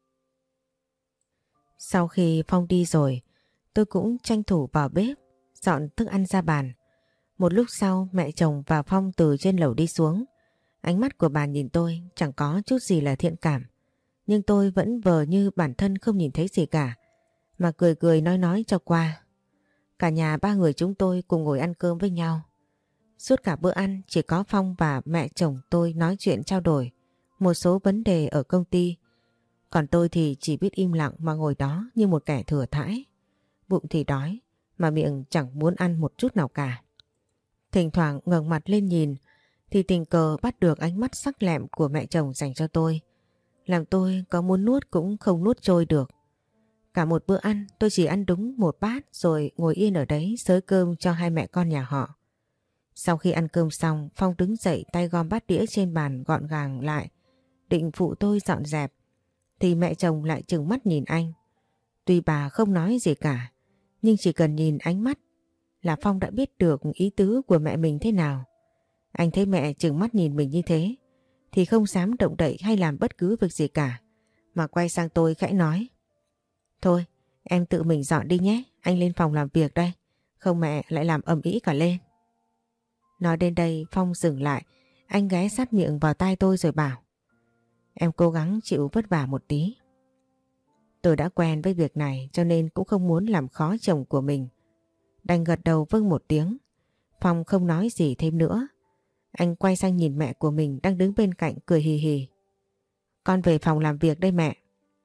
Sau khi Phong đi rồi, tôi cũng tranh thủ vào bếp dọn thức ăn ra bàn. Một lúc sau mẹ chồng và Phong từ trên lầu đi xuống. Ánh mắt của bà nhìn tôi chẳng có chút gì là thiện cảm. Nhưng tôi vẫn vờ như bản thân không nhìn thấy gì cả, mà cười cười nói nói cho qua. Cả nhà ba người chúng tôi cùng ngồi ăn cơm với nhau. Suốt cả bữa ăn chỉ có Phong và mẹ chồng tôi nói chuyện trao đổi một số vấn đề ở công ty. Còn tôi thì chỉ biết im lặng mà ngồi đó như một kẻ thừa thãi. Bụng thì đói mà miệng chẳng muốn ăn một chút nào cả. Thỉnh thoảng ngẩng mặt lên nhìn thì tình cờ bắt được ánh mắt sắc lẹm của mẹ chồng dành cho tôi, làm tôi có muốn nuốt cũng không nuốt trôi được. Cả một bữa ăn tôi chỉ ăn đúng một bát rồi ngồi yên ở đấy xới cơm cho hai mẹ con nhà họ. Sau khi ăn cơm xong, Phong đứng dậy tay gom bát đĩa trên bàn gọn gàng lại, định phụ tôi dọn dẹp, thì mẹ chồng lại trừng mắt nhìn anh. Tuy bà không nói gì cả, nhưng chỉ cần nhìn ánh mắt là Phong đã biết được ý tứ của mẹ mình thế nào. Anh thấy mẹ trừng mắt nhìn mình như thế thì không dám động đậy hay làm bất cứ việc gì cả, mà quay sang tôi khẽ nói: thôi em tự mình dọn đi nhé, anh lên phòng làm việc đây, không mẹ lại làm ầm ĩ cả lên. Nói đến đây Phong dừng lại, anh ghé sát miệng vào tai tôi rồi bảo: em cố gắng chịu vất vả một tí. Tôi đã quen với việc này cho nên cũng không muốn làm khó chồng của mình. Đành gật đầu vâng một tiếng. Phong không nói gì thêm nữa. Anh quay sang nhìn mẹ của mình đang đứng bên cạnh cười hì hì. Con về phòng làm việc đây mẹ.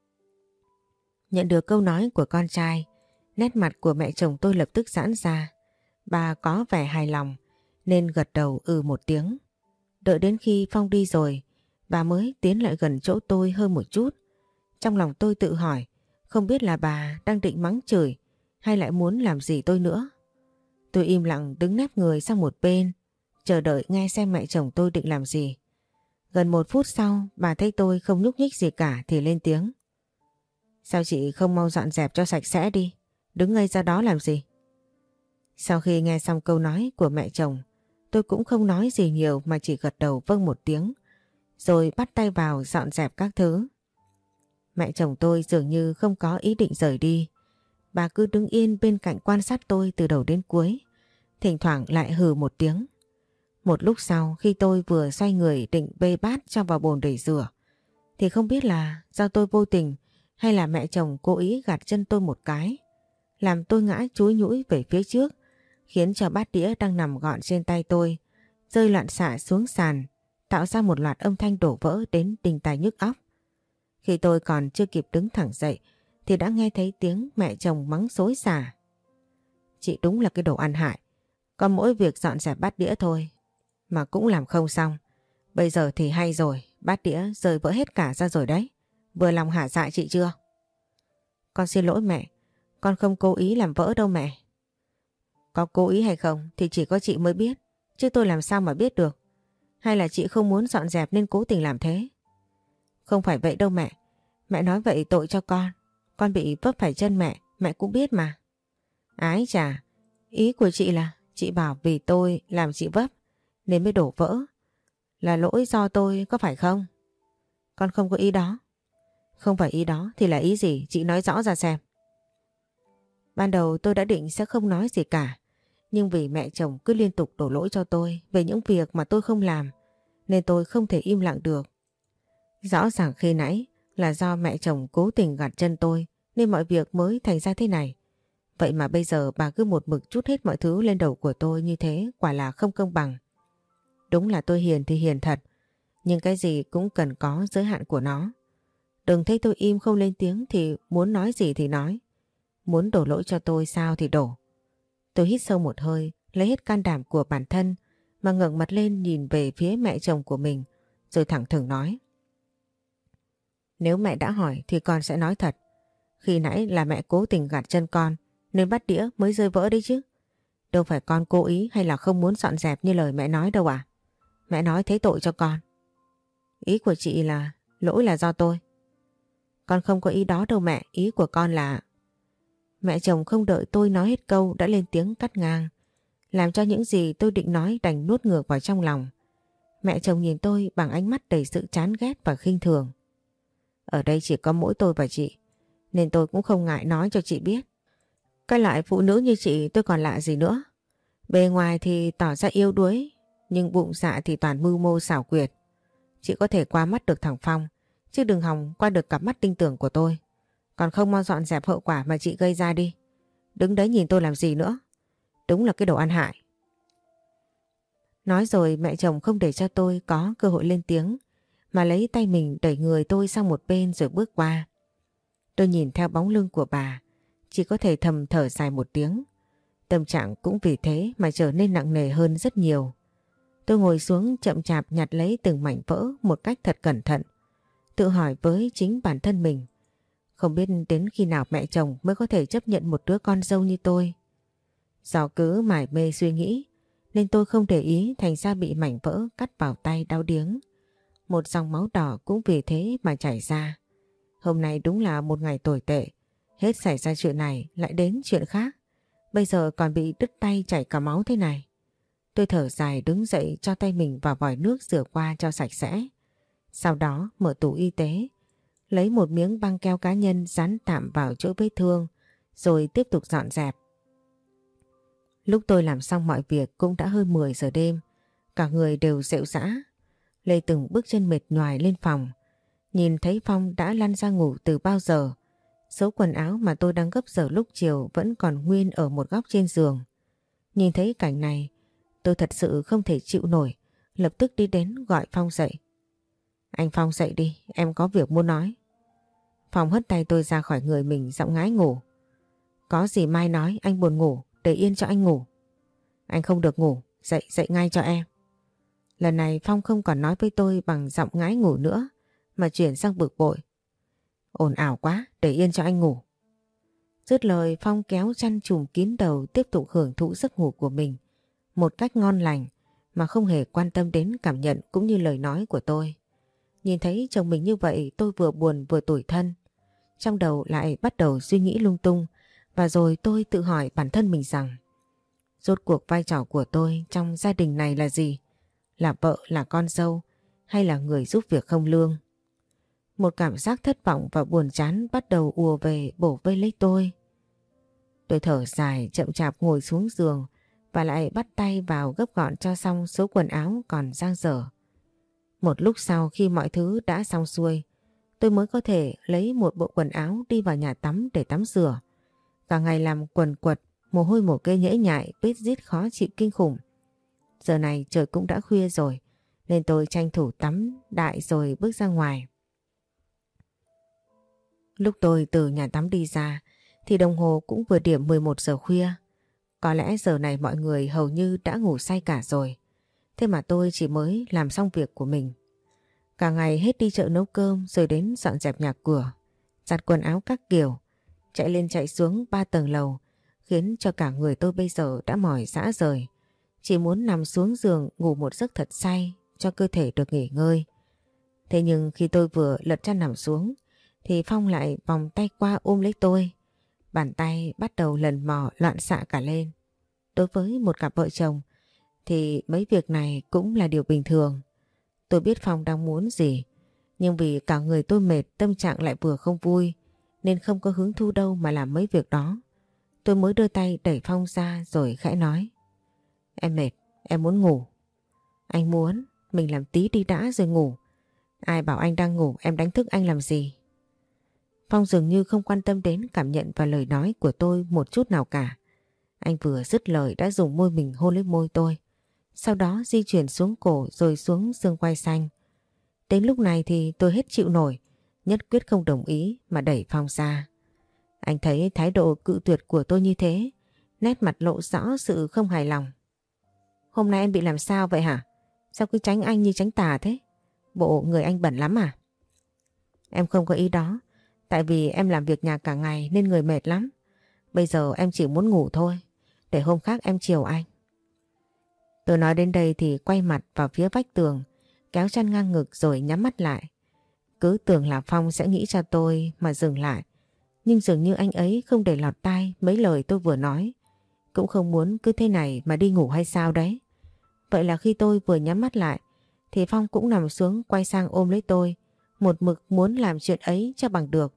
Nhận được câu nói của con trai, nét mặt của mẹ chồng tôi lập tức giãn ra. Bà có vẻ hài lòng nên gật đầu ừ một tiếng. Đợi đến khi Phong đi rồi, bà mới tiến lại gần chỗ tôi hơn một chút. Trong lòng tôi tự hỏi, không biết là bà đang định mắng chửi hay lại muốn làm gì tôi nữa. Tôi im lặng đứng nép người sang một bên, chờ đợi nghe xem mẹ chồng tôi định làm gì. Gần một phút sau, bà thấy tôi không nhúc nhích gì cả thì lên tiếng. Sao chị không mau dọn dẹp cho sạch sẽ đi, đứng ngây ra đó làm gì? Sau khi nghe xong câu nói của mẹ chồng, tôi cũng không nói gì nhiều mà chỉ gật đầu vâng một tiếng, rồi bắt tay vào dọn dẹp các thứ. Mẹ chồng tôi dường như không có ý định rời đi. Bà cứ đứng yên bên cạnh quan sát tôi từ đầu đến cuối, thỉnh thoảng lại hừ một tiếng. Một lúc sau khi tôi vừa xoay người định bê bát cho vào bồn để rửa, thì không biết là do tôi vô tình hay là mẹ chồng cố ý gạt chân tôi một cái, làm tôi ngã chúi nhũi về phía trước, khiến cho bát đĩa đang nằm gọn trên tay tôi rơi loạn xạ xuống sàn, tạo ra một loạt âm thanh đổ vỡ đến đinh tai nhức óc. Khi tôi còn chưa kịp đứng thẳng dậy thì đã nghe thấy tiếng mẹ chồng mắng xối xả. Chị đúng là cái đồ ăn hại, có mỗi việc dọn dẹp bát đĩa thôi mà cũng làm không xong. Bây giờ thì hay rồi, bát đĩa rơi vỡ hết cả ra rồi đấy. Vừa lòng hả dạ chị chưa? Con xin lỗi mẹ, con không cố ý làm vỡ đâu mẹ. Có cố ý hay không thì chỉ có chị mới biết, chứ tôi làm sao mà biết được. Hay là chị không muốn dọn dẹp nên cố tình làm thế? Không phải vậy đâu mẹ, mẹ nói vậy tội cho con. Con bị vấp phải chân mẹ, mẹ cũng biết mà. Ái chà, ý của chị là chị bảo vì tôi làm chị vấp nên mới đổ vỡ. Là lỗi do tôi có phải không? Con không có ý đó. Không phải ý đó thì là ý gì, chị nói rõ ra xem. Ban đầu tôi đã định sẽ không nói gì cả, nhưng vì mẹ chồng cứ liên tục đổ lỗi cho tôi về những việc mà tôi không làm, nên tôi không thể im lặng được. Rõ ràng khi nãy là do mẹ chồng cố tình gạt chân tôi nên mọi việc mới thành ra thế này. Vậy mà bây giờ bà cứ một mực trút hết mọi thứ lên đầu của tôi như thế, quả là không công bằng. Đúng là tôi hiền thì hiền thật, nhưng cái gì cũng cần có giới hạn của nó. Đừng thấy tôi im không lên tiếng thì muốn nói gì thì nói. Muốn đổ lỗi cho tôi sao thì đổ. Tôi hít sâu một hơi, lấy hết can đảm của bản thân mà ngẩng mặt lên nhìn về phía mẹ chồng của mình, rồi thẳng thừng nói. Nếu mẹ đã hỏi thì con sẽ nói thật. Khi nãy là mẹ cố tình gạt chân con nên bát đĩa mới rơi vỡ đấy chứ. Đâu phải con cố ý hay là không muốn dọn dẹp như lời mẹ nói đâu à. Mẹ nói thế tội cho con. Ý của chị là lỗi là do tôi. Con không có ý đó đâu mẹ, ý của con là... Mẹ chồng không đợi tôi nói hết câu đã lên tiếng cắt ngang, làm cho những gì tôi định nói đành nuốt ngược vào trong lòng. Mẹ chồng nhìn tôi bằng ánh mắt đầy sự chán ghét và khinh thường. Ở đây chỉ có mỗi tôi và chị, nên tôi cũng không ngại nói cho chị biết. Cái loại phụ nữ như chị tôi còn lạ gì nữa. Bề ngoài thì tỏ ra yếu đuối, nhưng bụng dạ thì toàn mưu mô xảo quyệt. Chị có thể qua mắt được thằng Phong, chứ đừng hòng qua được cặp mắt tinh tưởng của tôi. Còn không mau dọn dẹp hậu quả mà chị gây ra đi. Đứng đấy nhìn tôi làm gì nữa. Đúng là cái đồ ăn hại. Nói rồi mẹ chồng không để cho tôi có cơ hội lên tiếng, mà lấy tay mình đẩy người tôi sang một bên rồi bước qua. Tôi nhìn theo bóng lưng của bà, chỉ có thể thầm thở dài một tiếng. Tâm trạng cũng vì thế mà trở nên nặng nề hơn rất nhiều. Tôi ngồi xuống chậm chạp nhặt lấy từng mảnh vỡ một cách thật cẩn thận. Tự hỏi với chính bản thân mình, không biết đến khi nào mẹ chồng mới có thể chấp nhận một đứa con dâu như tôi. Do cứ mải mê suy nghĩ nên tôi không để ý, thành ra bị mảnh vỡ cắt vào tay đau điếng. Một dòng máu đỏ cũng vì thế mà chảy ra. Hôm nay đúng là một ngày tồi tệ. Hết xảy ra chuyện này lại đến chuyện khác. Bây giờ còn bị đứt tay chảy cả máu thế này. Tôi thở dài đứng dậy cho tay mình vào vòi nước rửa qua cho sạch sẽ. Sau đó mở tủ y tế, lấy một miếng băng keo cá nhân dán tạm vào chỗ vết thương, rồi tiếp tục dọn dẹp. Lúc tôi làm xong mọi việc cũng đã hơn mười giờ đêm. Cả người đều rệu rã. Lê từng bước chân mệt nhoài lên phòng. Nhìn thấy Phong đã lăn ra ngủ từ bao giờ. Số quần áo mà tôi đang gấp giờ lúc chiều vẫn còn nguyên ở một góc trên giường. Nhìn thấy cảnh này, Tôi thật sự không thể chịu nổi, lập tức đi đến gọi Phong dậy. Anh Phong dậy đi, em có việc muốn nói. Phong hất tay tôi ra khỏi người mình, giọng ngái ngủ. Có gì mai nói, anh buồn ngủ, để yên cho anh ngủ. Anh không được ngủ, dậy dậy ngay cho em. Lần này Phong không còn nói với tôi bằng giọng ngái ngủ nữa, mà chuyển sang bực bội. Ồn ào quá, để yên cho anh ngủ. Dứt lời Phong kéo chăn trùm kín đầu, tiếp tục hưởng thụ giấc ngủ của mình một cách ngon lành mà không hề quan tâm đến cảm nhận cũng như lời nói của tôi. Nhìn thấy chồng mình như vậy, tôi vừa buồn vừa tủi thân. Trong đầu lại bắt đầu suy nghĩ lung tung, và rồi tôi tự hỏi bản thân mình rằng rốt cuộc vai trò của tôi trong gia đình này là gì? Là vợ, là con dâu hay là người giúp việc không lương? Một cảm giác thất vọng và buồn chán bắt đầu ùa về bổ vây lấy tôi. Tôi thở dài chậm chạp ngồi xuống giường và lại bắt tay vào gấp gọn cho xong số quần áo còn dang dở. Một lúc sau khi mọi thứ đã xong xuôi, tôi mới có thể lấy một bộ quần áo đi vào nhà tắm để tắm rửa. Cả ngày làm quần quật, mồ hôi mồ kê nhễ nhại, bết rít khó chịu kinh khủng. Giờ này trời cũng đã khuya rồi, nên tôi tranh thủ tắm đại rồi bước ra ngoài. Lúc tôi từ nhà tắm đi ra thì đồng hồ cũng vừa điểm mười một giờ khuya. Có lẽ giờ này mọi người hầu như đã ngủ say cả rồi. Thế mà tôi chỉ mới làm xong việc của mình. Cả ngày hết đi chợ nấu cơm rồi đến dọn dẹp nhà cửa, giặt quần áo các kiểu, chạy lên chạy xuống ba tầng lầu, khiến cho cả người tôi bây giờ đã mỏi rã rời. Chỉ muốn nằm xuống giường ngủ một giấc thật say cho cơ thể được nghỉ ngơi. Thế nhưng khi tôi vừa lật chăn nằm xuống thì Phong lại vòng tay qua ôm lấy tôi. Bàn tay bắt đầu lần mò loạn xạ cả lên. Đối với một cặp vợ chồng thì mấy việc này cũng là điều bình thường. Tôi biết Phong đang muốn gì, nhưng vì cả người tôi mệt, tâm trạng lại vừa không vui, nên không có hứng thú đâu mà làm mấy việc đó. Tôi mới đưa tay đẩy Phong ra rồi khẽ nói. Em mệt, em muốn ngủ. Anh muốn, mình làm tí đi đã rồi ngủ. Ai bảo anh đang ngủ, em đánh thức anh làm gì? Phong dường như không quan tâm đến cảm nhận và lời nói của tôi một chút nào cả. Anh vừa dứt lời đã dùng môi mình hôn lên môi tôi. Sau đó di chuyển xuống cổ rồi xuống xương quai xanh. Đến lúc này thì tôi hết chịu nổi, nhất quyết không đồng ý mà đẩy Phong ra. Anh thấy thái độ cự tuyệt của tôi như thế, nét mặt lộ rõ sự không hài lòng. Hôm nay em bị làm sao vậy hả? Sao cứ tránh anh như tránh tà thế? Bộ người anh bẩn lắm à? Em không có ý đó, tại vì em làm việc nhà cả ngày nên người mệt lắm. Bây giờ em chỉ muốn ngủ thôi, để hôm khác em chiều anh. Tôi nói đến đây thì quay mặt vào phía vách tường, kéo chăn ngang ngực rồi nhắm mắt lại. Cứ tưởng là Phong sẽ nghĩ cho tôi mà dừng lại, nhưng dường như anh ấy không để lọt tai mấy lời tôi vừa nói. Cũng không muốn cứ thế này mà đi ngủ hay sao đấy. Vậy là khi tôi vừa nhắm mắt lại thì Phong cũng nằm xuống quay sang ôm lấy tôi, một mực muốn làm chuyện ấy cho bằng được.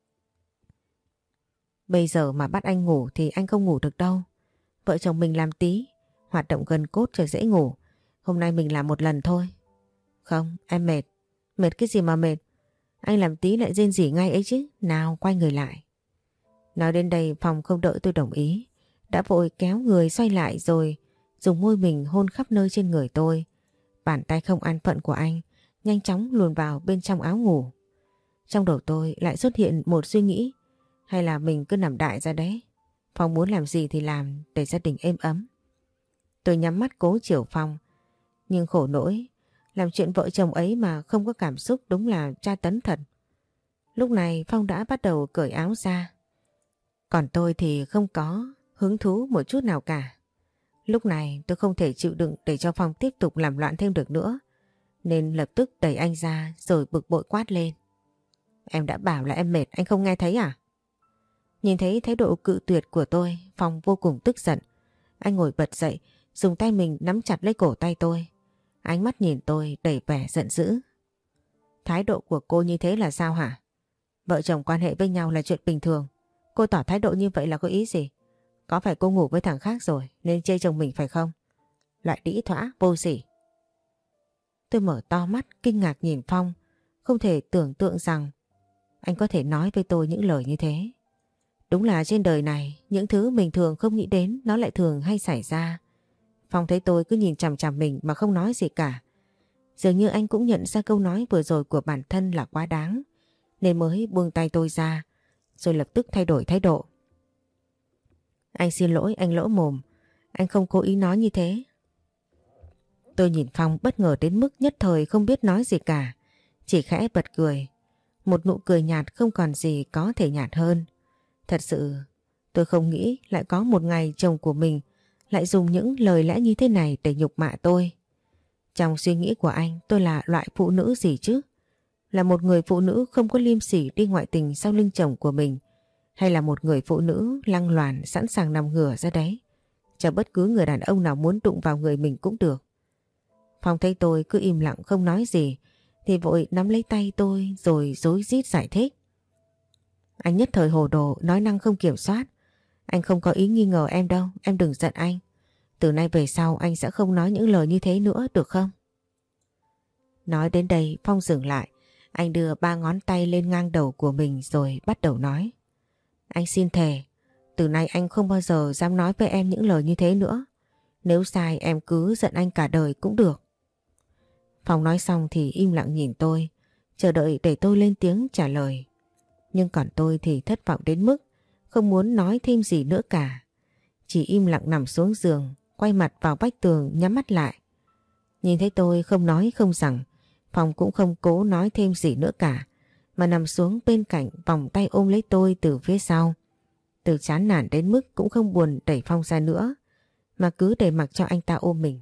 Bây giờ mà bắt anh ngủ thì anh không ngủ được đâu. Vợ chồng mình làm tí, hoạt động gần cốt cho dễ ngủ. Hôm nay mình làm một lần thôi. Không, em mệt. Mệt cái gì mà mệt? Anh làm tí lại rên rỉ ngay ấy chứ. Nào, quay người lại. Nói đến đây Phong không đợi tôi đồng ý, đã vội kéo người xoay lại rồi dùng môi mình hôn khắp nơi trên người tôi. Bàn tay không an phận của anh nhanh chóng luồn vào bên trong áo ngủ. Trong đầu tôi lại xuất hiện một suy nghĩ, hay là mình cứ nằm đại ra đấy. Phong muốn làm gì thì làm để gia đình êm ấm. Tôi nhắm mắt cố chiều Phong, nhưng khổ nỗi làm chuyện vợ chồng ấy mà không có cảm xúc đúng là tra tấn thật. Lúc này Phong đã bắt đầu cởi áo ra, còn tôi thì không có hứng thú một chút nào cả. Lúc này tôi không thể chịu đựng để cho Phong tiếp tục làm loạn thêm được nữa, nên lập tức đẩy anh ra rồi bực bội quát lên. Em đã bảo là em mệt, anh không nghe thấy à? Nhìn thấy thái độ cự tuyệt của tôi, Phong vô cùng tức giận. Anh ngồi bật dậy, dùng tay mình nắm chặt lấy cổ tay tôi. Ánh mắt nhìn tôi đầy vẻ giận dữ. Thái độ của cô như thế là sao hả? Vợ chồng quan hệ với nhau là chuyện bình thường. Cô tỏ thái độ như vậy là có ý gì? Có phải cô ngủ với thằng khác rồi nên chê chồng mình phải không? Loại đĩ thỏa, vô sỉ. Tôi mở to mắt kinh ngạc nhìn Phong, không thể tưởng tượng rằng anh có thể nói với tôi những lời như thế. Đúng là trên đời này những thứ mình thường không nghĩ đến nó lại thường hay xảy ra. Phong thấy tôi cứ nhìn chằm chằm mình mà không nói gì cả. Dường như anh cũng nhận ra câu nói vừa rồi của bản thân là quá đáng, nên mới buông tay tôi ra, rồi lập tức thay đổi thái độ. Anh xin lỗi, anh lỡ mồm. Anh không cố ý nói như thế. Tôi nhìn Phong bất ngờ đến mức nhất thời không biết nói gì cả. Chỉ khẽ bật cười. Một nụ cười nhạt không còn gì có thể nhạt hơn. Thật sự tôi không nghĩ lại có một ngày chồng của mình lại dùng những lời lẽ như thế này để nhục mạ tôi. Trong suy nghĩ của anh, tôi là loại phụ nữ gì chứ? Là một người phụ nữ không có liêm sỉ đi ngoại tình sau lưng chồng của mình, hay là một người phụ nữ lăng loàn sẵn sàng nằm ngửa ra đấy cho bất cứ người đàn ông nào muốn đụng vào người mình cũng được. Phong thấy tôi cứ im lặng không nói gì thì vội nắm lấy tay tôi rồi rối rít giải thích. Anh nhất thời hồ đồ, nói năng không kiểm soát. Anh không có ý nghi ngờ em đâu, em đừng giận anh. Từ nay về sau anh sẽ không nói những lời như thế nữa được không? Nói đến đây Phong dừng lại. Anh đưa ba ngón tay lên ngang đầu của mình rồi bắt đầu nói. Anh xin thề, từ nay anh không bao giờ dám nói với em những lời như thế nữa. Nếu sai em cứ giận anh cả đời cũng được. Phong nói xong thì im lặng nhìn tôi, chờ đợi để tôi lên tiếng trả lời. Nhưng còn tôi thì thất vọng đến mức không muốn nói thêm gì nữa cả. Chỉ im lặng nằm xuống giường, quay mặt vào vách tường nhắm mắt lại. Nhìn thấy tôi không nói không rằng, Phong cũng không cố nói thêm gì nữa cả, mà nằm xuống bên cạnh vòng tay ôm lấy tôi từ phía sau. Từ chán nản đến mức cũng không buồn đẩy Phong ra nữa, mà cứ để mặc cho anh ta ôm mình.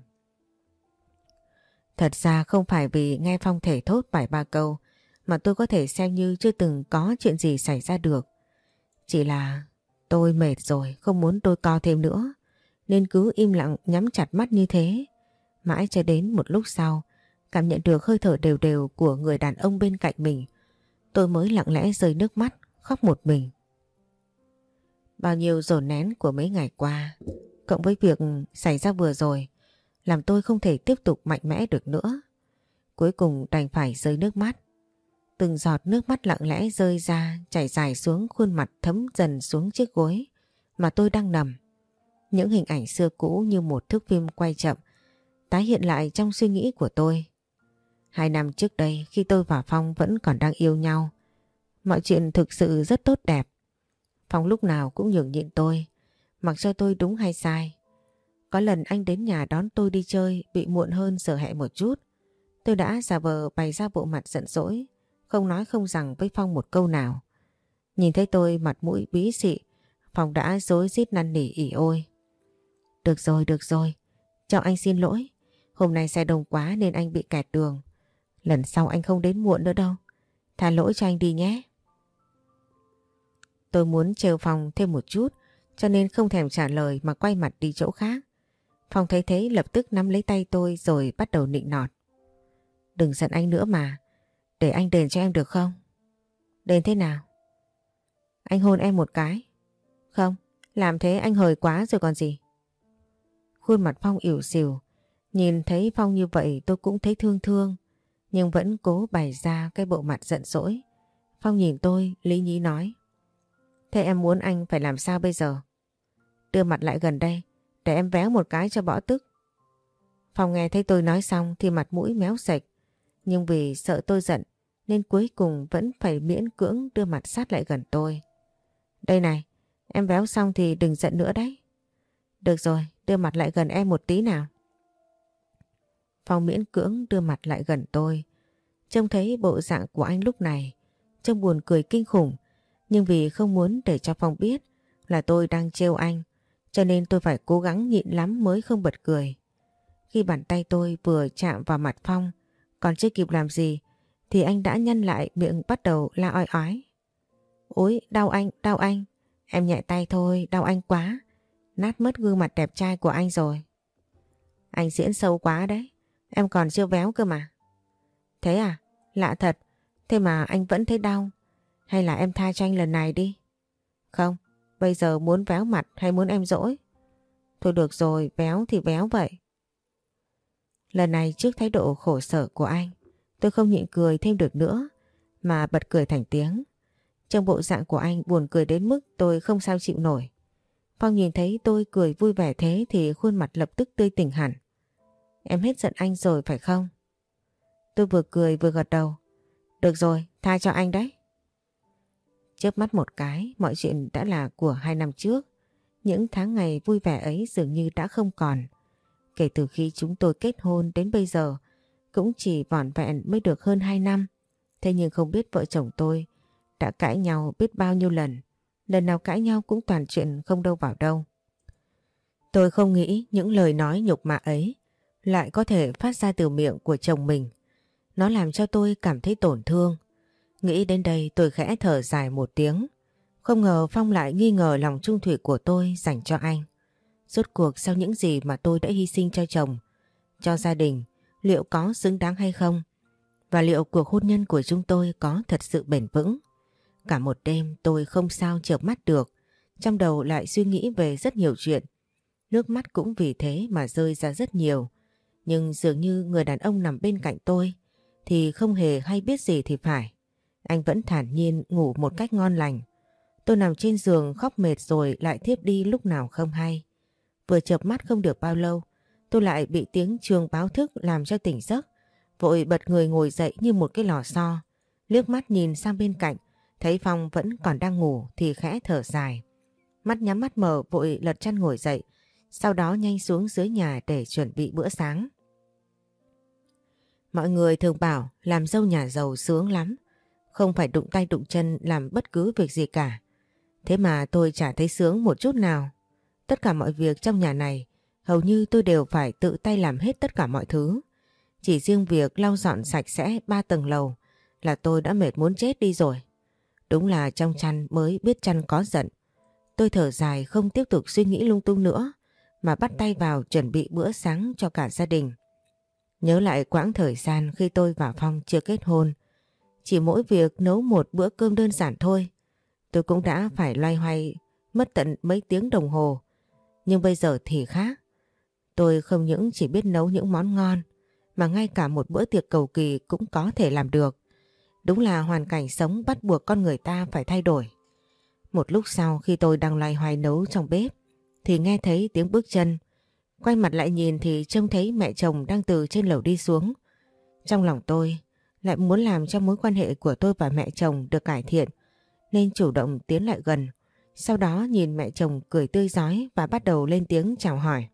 Thật ra không phải vì nghe Phong thề thốt vài ba câu mà tôi có thể xem như chưa từng có chuyện gì xảy ra được. Chỉ là tôi mệt rồi, không muốn đôi co thêm nữa, nên cứ im lặng nhắm chặt mắt như thế. Mãi cho đến một lúc sau, cảm nhận được hơi thở đều đều của người đàn ông bên cạnh mình, tôi mới lặng lẽ rơi nước mắt, khóc một mình. Bao nhiêu dồn nén của mấy ngày qua, cộng với việc xảy ra vừa rồi, làm tôi không thể tiếp tục mạnh mẽ được nữa. Cuối cùng đành phải rơi nước mắt. Từng giọt nước mắt lặng lẽ rơi ra, chảy dài xuống khuôn mặt, thấm dần xuống chiếc gối mà tôi đang nằm. Những hình ảnh xưa cũ như một thước phim quay chậm tái hiện lại trong suy nghĩ của tôi. Hai năm trước đây, khi tôi và Phong vẫn còn đang yêu nhau, mọi chuyện thực sự rất tốt đẹp. Phong lúc nào cũng nhường nhịn tôi, mặc cho tôi đúng hay sai. Có lần anh đến nhà đón tôi đi chơi bị muộn hơn giờ hẹn một chút, tôi đã giả vờ bày ra bộ mặt giận dỗi, không nói không rằng với Phong một câu nào. Nhìn thấy tôi mặt mũi bí xị, Phong đã rối rít năn nỉ ỉ ôi. Được rồi, được rồi, cho anh xin lỗi. Hôm nay xe đông quá nên anh bị kẹt đường. Lần sau anh không đến muộn nữa đâu. Tha lỗi cho anh đi nhé. Tôi muốn trêu Phong thêm một chút, cho nên không thèm trả lời mà quay mặt đi chỗ khác. Phong thấy thế lập tức nắm lấy tay tôi rồi bắt đầu nịnh nọt. Đừng giận anh nữa mà, để anh đền cho em được không? Đền thế nào? Anh hôn em một cái. Không, làm thế anh hời quá rồi còn gì. Khuôn mặt Phong ỉu xìu, nhìn thấy Phong như vậy tôi cũng thấy thương thương, nhưng vẫn cố bày ra cái bộ mặt giận dỗi. Phong nhìn tôi lý nhí nói. Thế em muốn anh phải làm sao bây giờ? Đưa mặt lại gần đây, để em véo một cái cho bỏ tức. Phong nghe thấy tôi nói xong thì mặt mũi méo sạch, nhưng vì sợ tôi giận nên cuối cùng vẫn phải miễn cưỡng đưa mặt sát lại gần tôi. Đây này, em véo xong thì đừng giận nữa đấy. Được rồi, đưa mặt lại gần em một tí nào. Phong miễn cưỡng đưa mặt lại gần tôi. Trông thấy bộ dạng của anh lúc này, trông buồn cười kinh khủng, nhưng vì không muốn để cho Phong biết là tôi đang trêu anh, cho nên tôi phải cố gắng nhịn lắm mới không bật cười. Khi bàn tay tôi vừa chạm vào mặt Phong, còn chưa kịp làm gì thì anh đã nhăn lại miệng bắt đầu la oi ói. Ôi, đau anh, đau anh. Em nhẹ tay thôi, đau anh quá. Nát mất gương mặt đẹp trai của anh rồi. Anh diễn sâu quá đấy. Em còn chưa véo cơ mà. Thế à? Lạ thật. Thế mà anh vẫn thấy đau. Hay là em tha cho anh lần này đi? Không, bây giờ muốn véo mặt hay muốn em dỗi? Thôi được rồi, véo thì véo vậy. Lần này trước thái độ khổ sở của anh, tôi không nhịn cười thêm được nữa, mà bật cười thành tiếng. Trong bộ dạng của anh buồn cười đến mức tôi không sao chịu nổi. Phong nhìn thấy tôi cười vui vẻ thế thì khuôn mặt lập tức tươi tỉnh hẳn. Em hết giận anh rồi phải không? Tôi vừa cười vừa gật đầu. Được rồi, tha cho anh đấy. Chớp mắt một cái, mọi chuyện đã là của hai năm trước. Những tháng ngày vui vẻ ấy dường như đã không còn. Kể từ khi chúng tôi kết hôn đến bây giờ, cũng chỉ vỏn vẹn mới được hơn hai năm. Thế nhưng không biết vợ chồng tôi đã cãi nhau biết bao nhiêu lần. Lần nào cãi nhau cũng toàn chuyện không đâu vào đâu. Tôi không nghĩ những lời nói nhục mạ ấy lại có thể phát ra từ miệng của chồng mình. Nó làm cho tôi cảm thấy tổn thương. Nghĩ đến đây tôi khẽ thở dài một tiếng. Không ngờ Phong lại nghi ngờ lòng trung thủy của tôi dành cho anh. Rốt cuộc sau những gì mà tôi đã hy sinh cho chồng, cho gia đình, liệu có xứng đáng hay không? Và liệu cuộc hôn nhân của chúng tôi có thật sự bền vững? Cả một đêm tôi không sao chợp mắt được, trong đầu lại suy nghĩ về rất nhiều chuyện. Nước mắt cũng vì thế mà rơi ra rất nhiều. Nhưng dường như người đàn ông nằm bên cạnh tôi thì không hề hay biết gì thì phải. Anh vẫn thản nhiên ngủ một cách ngon lành. Tôi nằm trên giường khóc mệt rồi lại thiếp đi lúc nào không hay. Vừa chợp mắt không được bao lâu, tôi lại bị tiếng chuông báo thức làm cho tỉnh giấc. Vội bật người ngồi dậy như một cái lò xo. Liếc mắt nhìn sang bên cạnh, thấy Phong vẫn còn đang ngủ thì khẽ thở dài. Mắt nhắm mắt mở vội lật chăn ngồi dậy, sau đó nhanh xuống dưới nhà để chuẩn bị bữa sáng. Mọi người thường bảo làm dâu nhà giàu sướng lắm, không phải đụng tay đụng chân làm bất cứ việc gì cả. Thế mà tôi chả thấy sướng một chút nào. Tất cả mọi việc trong nhà này hầu như tôi đều phải tự tay làm hết tất cả mọi thứ. Chỉ riêng việc lau dọn sạch sẽ ba tầng lầu là tôi đã mệt muốn chết đi rồi. Đúng là trong chăn mới biết chăn có giận. Tôi thở dài không tiếp tục suy nghĩ lung tung nữa mà bắt tay vào chuẩn bị bữa sáng cho cả gia đình. Nhớ lại quãng thời gian khi tôi và Phong chưa kết hôn, chỉ mỗi việc nấu một bữa cơm đơn giản thôi, tôi cũng đã phải loay hoay mất tận mấy tiếng đồng hồ. Nhưng bây giờ thì khác. Tôi không những chỉ biết nấu những món ngon, mà ngay cả một bữa tiệc cầu kỳ cũng có thể làm được. Đúng là hoàn cảnh sống bắt buộc con người ta phải thay đổi. Một lúc sau khi tôi đang loay hoay nấu trong bếp, thì nghe thấy tiếng bước chân. Quay mặt lại nhìn thì trông thấy mẹ chồng đang từ trên lầu đi xuống. Trong lòng tôi lại muốn làm cho mối quan hệ của tôi và mẹ chồng được cải thiện, nên chủ động tiến lại gần. Sau đó nhìn mẹ chồng cười tươi rói và bắt đầu lên tiếng chào hỏi.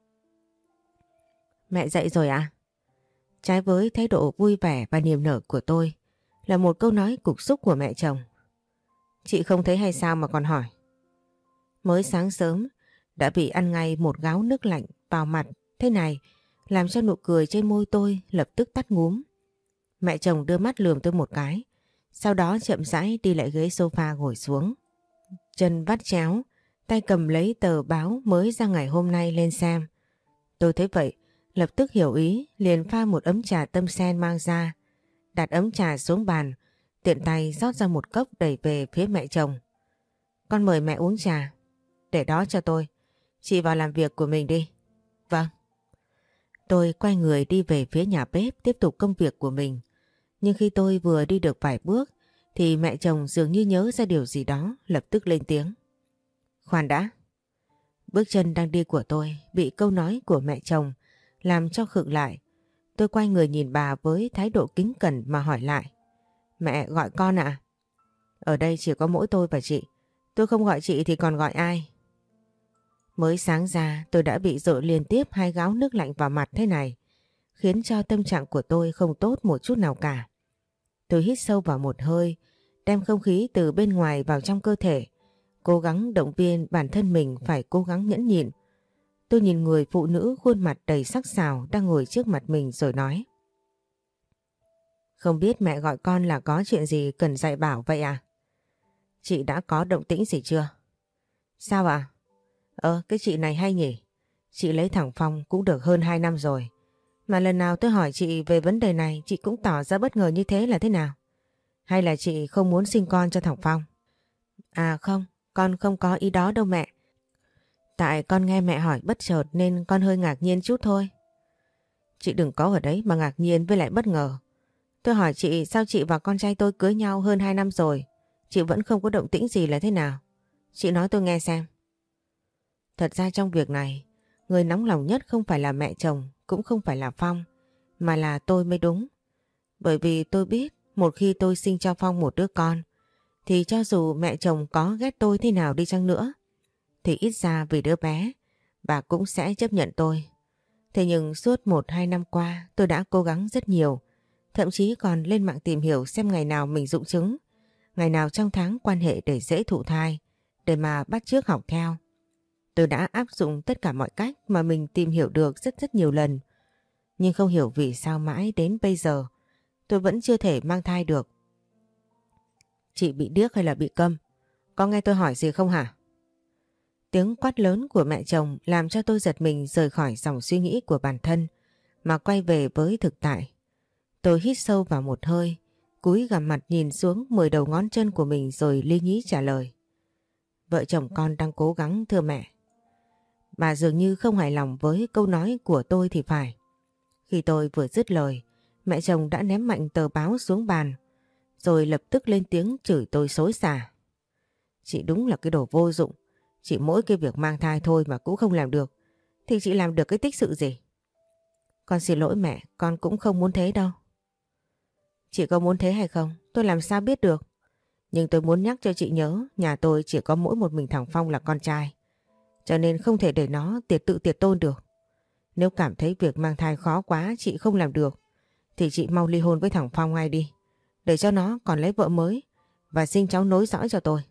Mẹ dậy rồi à? Trái với thái độ vui vẻ và niềm nở của tôi là một câu nói cục súc của mẹ chồng. Chị không thấy hay sao mà còn hỏi? Mới sáng sớm đã bị ăn ngay một gáo nước lạnh vào mặt thế này, làm cho nụ cười trên môi tôi lập tức tắt ngúm. Mẹ chồng đưa mắt lườm tôi một cái, sau đó chậm rãi đi lại ghế sofa ngồi xuống. Chân vắt chéo, tay cầm lấy tờ báo mới ra ngày hôm nay lên xem. Tôi thấy vậy, lập tức hiểu ý, liền pha một ấm trà tâm sen mang ra, đặt ấm trà xuống bàn, tiện tay rót ra một cốc đẩy về phía mẹ chồng. Con mời mẹ uống trà. Để đó cho tôi, chị vào làm việc của mình đi. Vâng. Tôi quay người đi về phía nhà bếp tiếp tục công việc của mình. Nhưng khi tôi vừa đi được vài bước thì mẹ chồng dường như nhớ ra điều gì đó, lập tức lên tiếng. Khoan đã. Bước chân đang đi của tôi bị câu nói của mẹ chồng làm cho khựng lại. Tôi quay người nhìn bà với thái độ kính cẩn mà hỏi lại. Mẹ gọi con ạ? À? Ở đây chỉ có mỗi tôi và chị. Tôi không gọi chị thì còn gọi ai? Mới sáng ra tôi đã bị dội liên tiếp hai gáo nước lạnh vào mặt thế này, khiến cho tâm trạng của tôi không tốt một chút nào cả. Tôi hít sâu vào một hơi, đem không khí từ bên ngoài vào trong cơ thể, cố gắng động viên bản thân mình phải cố gắng nhẫn nhịn. Tôi nhìn người phụ nữ khuôn mặt đầy sắc sảo đang ngồi trước mặt mình rồi nói. Không biết mẹ gọi con là có chuyện gì cần dạy bảo vậy à? Chị đã có động tĩnh gì chưa? Sao ạ? À? Ờ, cái chị này hay nhỉ? Chị lấy thằng Phong cũng được hơn hai năm rồi. Mà lần nào tôi hỏi chị về vấn đề này chị cũng tỏ ra bất ngờ như thế là thế nào? Hay là chị không muốn sinh con cho thằng Phong? À không, con không có ý đó đâu mẹ. Tại con nghe mẹ hỏi bất chợt nên con hơi ngạc nhiên chút thôi. Chị đừng có ở đấy mà ngạc nhiên với lại bất ngờ. Tôi hỏi chị sao chị và con trai tôi cưới nhau hơn hai năm rồi, chị vẫn không có động tĩnh gì là thế nào? Chị nói tôi nghe xem. Thật ra trong việc này, người nóng lòng nhất không phải là mẹ chồng, cũng không phải là Phong, mà là tôi mới đúng. Bởi vì tôi biết một khi tôi sinh cho Phong một đứa con, thì cho dù mẹ chồng có ghét tôi thế nào đi chăng nữa, thì ít ra vì đứa bé, bà cũng sẽ chấp nhận tôi. Thế nhưng suốt một hai năm qua tôi đã cố gắng rất nhiều, thậm chí còn lên mạng tìm hiểu xem ngày nào mình rụng trứng, ngày nào trong tháng quan hệ để dễ thụ thai, để mà bắt chước học theo. Tôi đã áp dụng tất cả mọi cách mà mình tìm hiểu được rất rất nhiều lần. Nhưng không hiểu vì sao mãi đến bây giờ tôi vẫn chưa thể mang thai được. Chị bị điếc hay là bị câm? Có nghe tôi hỏi gì không hả? Tiếng quát lớn của mẹ chồng làm cho tôi giật mình rời khỏi dòng suy nghĩ của bản thân mà quay về với thực tại. Tôi hít sâu vào một hơi, cúi gằm mặt nhìn xuống mười đầu ngón chân của mình rồi lý nhí trả lời. Vợ chồng con đang cố gắng thưa mẹ. Bà dường như không hài lòng với câu nói của tôi thì phải. Khi tôi vừa dứt lời, mẹ chồng đã ném mạnh tờ báo xuống bàn, rồi lập tức lên tiếng chửi tôi xối xả. Chị đúng là cái đồ vô dụng, chị mỗi cái việc mang thai thôi mà cũng không làm được, thì chị làm được cái tích sự gì? Con xin lỗi mẹ, con cũng không muốn thế đâu. Chị có muốn thế hay không, tôi làm sao biết được. Nhưng tôi muốn nhắc cho chị nhớ, nhà tôi chỉ có mỗi một mình thằng Phong là con trai, cho nên không thể để nó tiệt tự tiệt tôn được. Nếu cảm thấy việc mang thai khó quá chị không làm được, thì chị mau ly hôn với thằng Phong ngay đi, để cho nó còn lấy vợ mới và sinh cháu nối dõi cho tôi.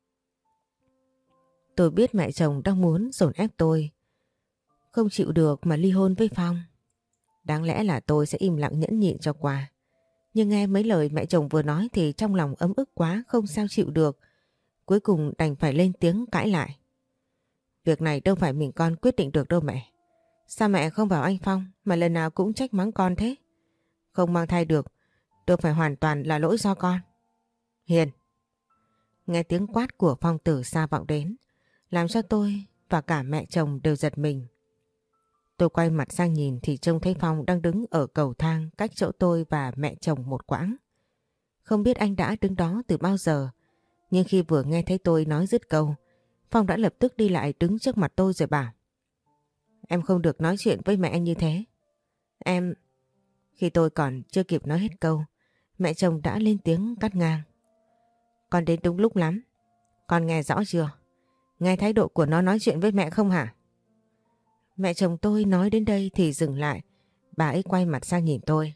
Tôi biết mẹ chồng đang muốn dồn ép tôi không chịu được mà ly hôn với Phong. Đáng lẽ là tôi sẽ im lặng nhẫn nhịn cho qua. Nhưng nghe mấy lời mẹ chồng vừa nói thì trong lòng ấm ức quá không sao chịu được. Cuối cùng đành phải lên tiếng cãi lại. Việc này đâu phải mình con quyết định được đâu mẹ. Sao mẹ không bảo anh Phong mà lần nào cũng trách mắng con thế? Không mang thai được, đâu phải hoàn toàn là lỗi do con. Hiền. Nghe tiếng quát của Phong từ xa vọng đến, làm cho tôi và cả mẹ chồng đều giật mình. Tôi quay mặt sang nhìn thì trông thấy Phong đang đứng ở cầu thang cách chỗ tôi và mẹ chồng một quãng. Không biết anh đã đứng đó từ bao giờ, nhưng khi vừa nghe thấy tôi nói dứt câu, Phong đã lập tức đi lại đứng trước mặt tôi rồi bảo. Em không được nói chuyện với mẹ anh như thế. Em... Khi tôi còn chưa kịp nói hết câu, mẹ chồng đã lên tiếng cắt ngang. Con đến đúng lúc lắm. Con nghe rõ chưa? Nghe thái độ của nó nói chuyện với mẹ không hả? Mẹ chồng tôi nói đến đây thì dừng lại. Bà ấy quay mặt sang nhìn tôi.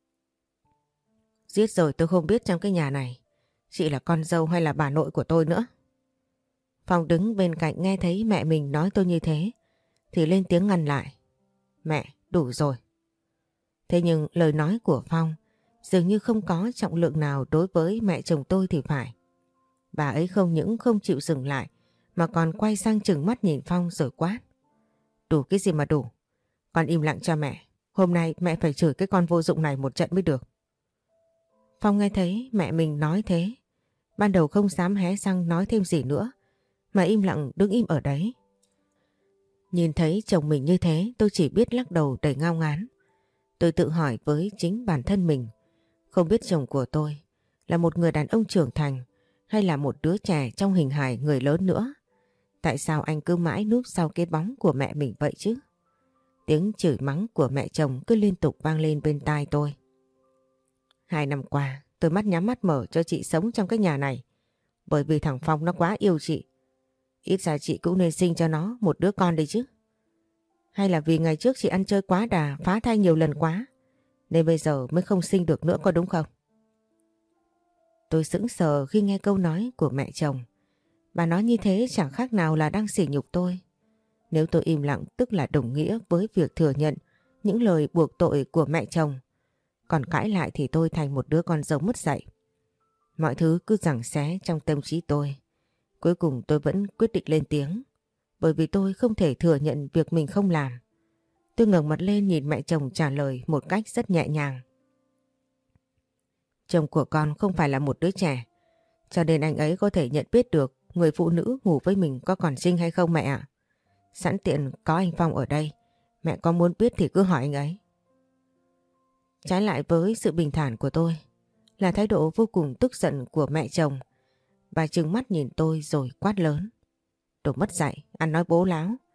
Giết rồi tôi không biết trong cái nhà này chị là con dâu hay là bà nội của tôi nữa. Phong đứng bên cạnh nghe thấy mẹ mình nói tôi như thế thì lên tiếng ngăn lại. Mẹ, đủ rồi. Thế nhưng lời nói của Phong dường như không có trọng lượng nào đối với mẹ chồng tôi thì phải. Bà ấy không những không chịu dừng lại mà còn quay sang trừng mắt nhìn Phong rồi quát. Đủ cái gì mà đủ? Con im lặng cho mẹ. Hôm nay mẹ phải chửi cái con vô dụng này một trận mới được. Phong nghe thấy mẹ mình nói thế, ban đầu không dám hé răng nói thêm gì nữa, mà im lặng đứng im ở đấy. Nhìn thấy chồng mình như thế tôi chỉ biết lắc đầu đầy ngao ngán. Tôi tự hỏi với chính bản thân mình, không biết chồng của tôi là một người đàn ông trưởng thành hay là một đứa trẻ trong hình hài người lớn nữa. Tại sao anh cứ mãi núp sau cái bóng của mẹ mình vậy chứ? Tiếng chửi mắng của mẹ chồng cứ liên tục vang lên bên tai tôi. Hai năm qua tôi mắt nhắm mắt mở cho chị sống trong cái nhà này, bởi vì thằng Phong nó quá yêu chị. Ít ra chị cũng nên sinh cho nó một đứa con đi chứ. Hay là vì ngày trước chị ăn chơi quá đà, phá thai nhiều lần quá, nên bây giờ mới không sinh được nữa, có đúng không? Tôi sững sờ khi nghe câu nói của mẹ chồng. Bà nói như thế chẳng khác nào là đang sỉ nhục tôi. Nếu tôi im lặng tức là đồng nghĩa với việc thừa nhận những lời buộc tội của mẹ chồng. Còn cãi lại thì tôi thành một đứa con dâu mất dạy. Mọi thứ cứ giằng xé trong tâm trí tôi. Cuối cùng tôi vẫn quyết định lên tiếng. Bởi vì tôi không thể thừa nhận việc mình không làm. Tôi ngẩng mặt lên nhìn mẹ chồng trả lời một cách rất nhẹ nhàng. Chồng của con không phải là một đứa trẻ, cho nên anh ấy có thể nhận biết được người phụ nữ ngủ với mình có còn xinh hay không mẹ ạ. Sẵn tiện có anh Phong ở đây, mẹ có muốn biết thì cứ hỏi anh ấy. Trái lại với sự bình thản của tôi là thái độ vô cùng tức giận của mẹ chồng. Bà trừng mắt nhìn tôi rồi quát lớn. Đồ mất dạy, ăn nói bố láo.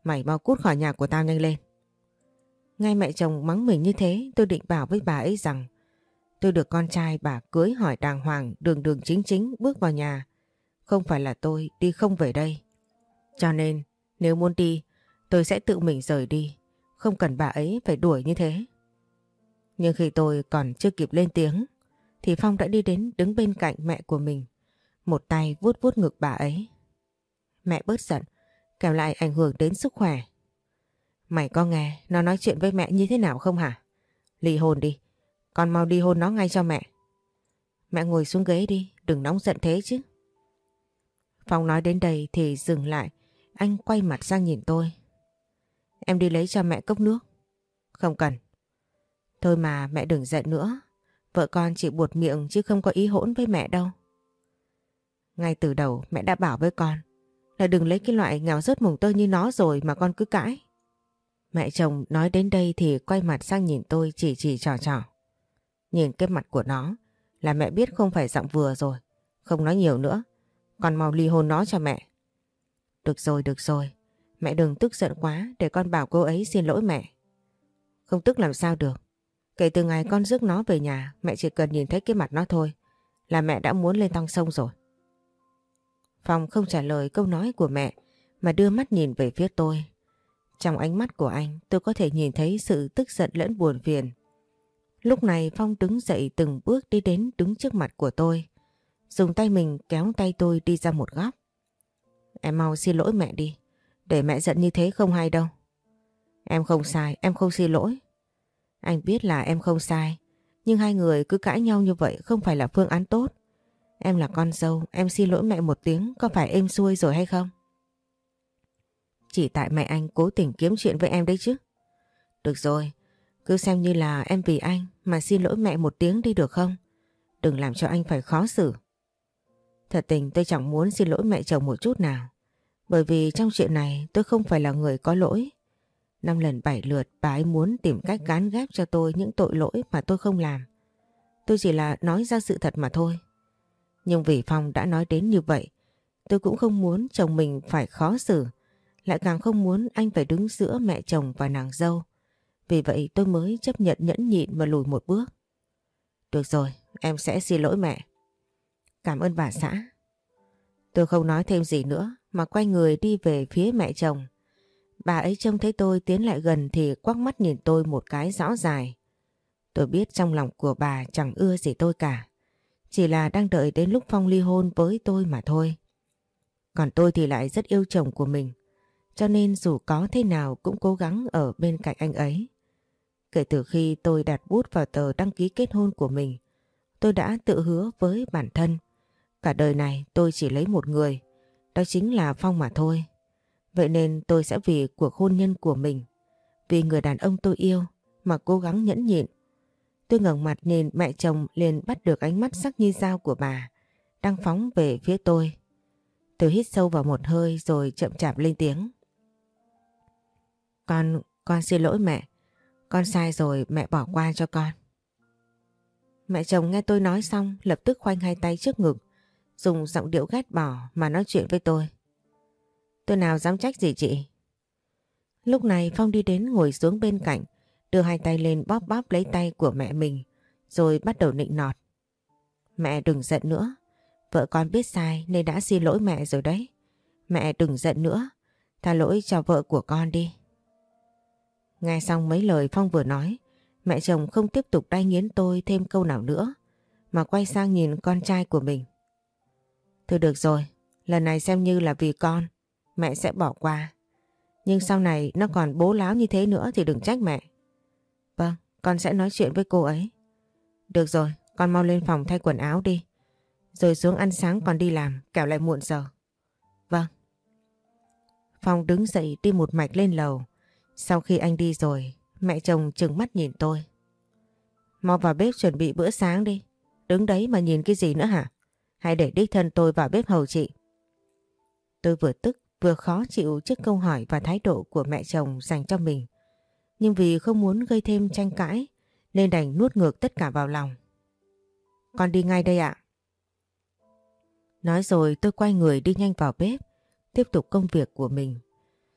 Mày mau cút khỏi nhà của tao nhanh lên. Nghe mẹ chồng mắng mình như thế, tôi định bảo với bà ấy rằng tôi được con trai bà cưới hỏi đàng hoàng, đường đường chính chính bước vào nhà. Không phải là tôi đi không về đây. Cho nên nếu muốn đi, tôi sẽ tự mình rời đi. Không cần bà ấy phải đuổi như thế. Nhưng khi tôi còn chưa kịp lên tiếng thì Phong đã đi đến đứng bên cạnh mẹ của mình. Một tay vuốt vuốt ngực bà ấy. Mẹ bớt giận, kẻo lại ảnh hưởng đến sức khỏe. Mày có nghe nó nói chuyện với mẹ như thế nào không hả? Ly hôn đi, con mau đi hôn nó ngay cho mẹ. Mẹ ngồi xuống ghế đi, đừng nóng giận thế chứ. Phong nói đến đây thì dừng lại, anh quay mặt sang nhìn tôi. Em đi lấy cho mẹ cốc nước. Không cần. Thôi mà mẹ đừng giận nữa, vợ con chỉ buột miệng chứ không có ý hỗn với mẹ đâu. Ngay từ đầu mẹ đã bảo với con là đừng lấy cái loại nghèo rớt mồng tơi như nó rồi mà con cứ cãi. Mẹ chồng nói đến đây thì quay mặt sang nhìn tôi chỉ chỉ trò trò. Nhìn cái mặt của nó là mẹ biết không phải giọng vừa rồi. Không nói nhiều nữa, con mau ly hôn nó cho mẹ. Được rồi, được rồi, mẹ đừng tức giận quá để con bảo cô ấy xin lỗi mẹ. Không tức làm sao được. Kể từ ngày con rước nó về nhà, mẹ chỉ cần nhìn thấy cái mặt nó thôi là mẹ đã muốn lên tong sông rồi. Phong không trả lời câu nói của mẹ mà đưa mắt nhìn về phía tôi. Trong ánh mắt của anh tôi có thể nhìn thấy sự tức giận lẫn buồn phiền. Lúc này Phong đứng dậy từng bước đi đến đứng trước mặt của tôi. Dùng tay mình kéo tay tôi đi ra một góc. Em mau xin lỗi mẹ đi. Để mẹ giận như thế không hay đâu. Em không sai, em không xin lỗi. Anh biết là em không sai. Nhưng hai người cứ cãi nhau như vậy không phải là phương án tốt. Em là con dâu, em xin lỗi mẹ một tiếng có phải êm xuôi rồi hay không? Chỉ tại mẹ anh cố tình kiếm chuyện với em đấy chứ. Được rồi, cứ xem như là em vì anh mà xin lỗi mẹ một tiếng đi được không? Đừng làm cho anh phải khó xử. Thật tình tôi chẳng muốn xin lỗi mẹ chồng một chút nào. Bởi vì trong chuyện này tôi không phải là người có lỗi. Năm lần bảy lượt bà ấy muốn tìm cách gán ghép cho tôi những tội lỗi mà tôi không làm. Tôi chỉ là nói ra sự thật mà thôi. Nhưng vì Phong đã nói đến như vậy, tôi cũng không muốn chồng mình phải khó xử. Lại càng không muốn anh phải đứng giữa mẹ chồng và nàng dâu. Vì vậy tôi mới chấp nhận nhẫn nhịn mà lùi một bước. Được rồi, em sẽ xin lỗi mẹ. Cảm ơn bà xã. Tôi không nói thêm gì nữa mà quay người đi về phía mẹ chồng. Bà ấy trông thấy tôi tiến lại gần thì quắc mắt nhìn tôi một cái rõ dài. Tôi biết trong lòng của bà chẳng ưa gì tôi cả. Chỉ là đang đợi đến lúc Phong ly hôn với tôi mà thôi. Còn tôi thì lại rất yêu chồng của mình. Cho nên dù có thế nào cũng cố gắng ở bên cạnh anh ấy. Kể từ khi tôi đặt bút vào tờ đăng ký kết hôn của mình, tôi đã tự hứa với bản thân. Cả đời này tôi chỉ lấy một người, đó chính là Phong mà thôi. Vậy nên tôi sẽ vì cuộc hôn nhân của mình, vì người đàn ông tôi yêu mà cố gắng nhẫn nhịn. Tôi ngẩng mặt nhìn mẹ chồng liền bắt được ánh mắt sắc như dao của bà đang phóng về phía tôi. Tôi hít sâu vào một hơi rồi chậm chạp lên tiếng. Con, con xin lỗi mẹ. Con sai rồi, mẹ bỏ qua cho con. Mẹ chồng nghe tôi nói xong lập tức khoanh hai tay trước ngực, dùng giọng điệu ghét bỏ mà nói chuyện với tôi. Tôi nào dám trách gì chị. Lúc này Phong đi đến ngồi xuống bên cạnh, đưa hai tay lên bóp bóp lấy tay của mẹ mình, rồi bắt đầu nịnh nọt. Mẹ đừng giận nữa, vợ con biết sai nên đã xin lỗi mẹ rồi đấy. Mẹ đừng giận nữa, tha lỗi cho vợ của con đi. Nghe xong mấy lời Phong vừa nói, mẹ chồng không tiếp tục đay nghiến tôi thêm câu nào nữa, mà quay sang nhìn con trai của mình. Thôi được rồi, lần này xem như là vì con, mẹ sẽ bỏ qua. Nhưng sau này nó còn bố láo như thế nữa thì đừng trách mẹ. Vâng, con sẽ nói chuyện với cô ấy. Được rồi, con mau lên phòng thay quần áo đi. Rồi xuống ăn sáng còn đi làm, kẻo lại muộn giờ. Vâng. Phong đứng dậy đi một mạch lên lầu. Sau khi anh đi rồi, mẹ chồng trừng mắt nhìn tôi. Mau vào bếp chuẩn bị bữa sáng đi. Đứng đấy mà nhìn cái gì nữa hả? Hãy để đích thân tôi vào bếp hầu chị. Tôi vừa tức vừa khó chịu trước câu hỏi và thái độ của mẹ chồng dành cho mình. Nhưng vì không muốn gây thêm tranh cãi nên đành nuốt ngược tất cả vào lòng. Con đi ngay đây ạ. Nói rồi tôi quay người đi nhanh vào bếp, tiếp tục công việc của mình.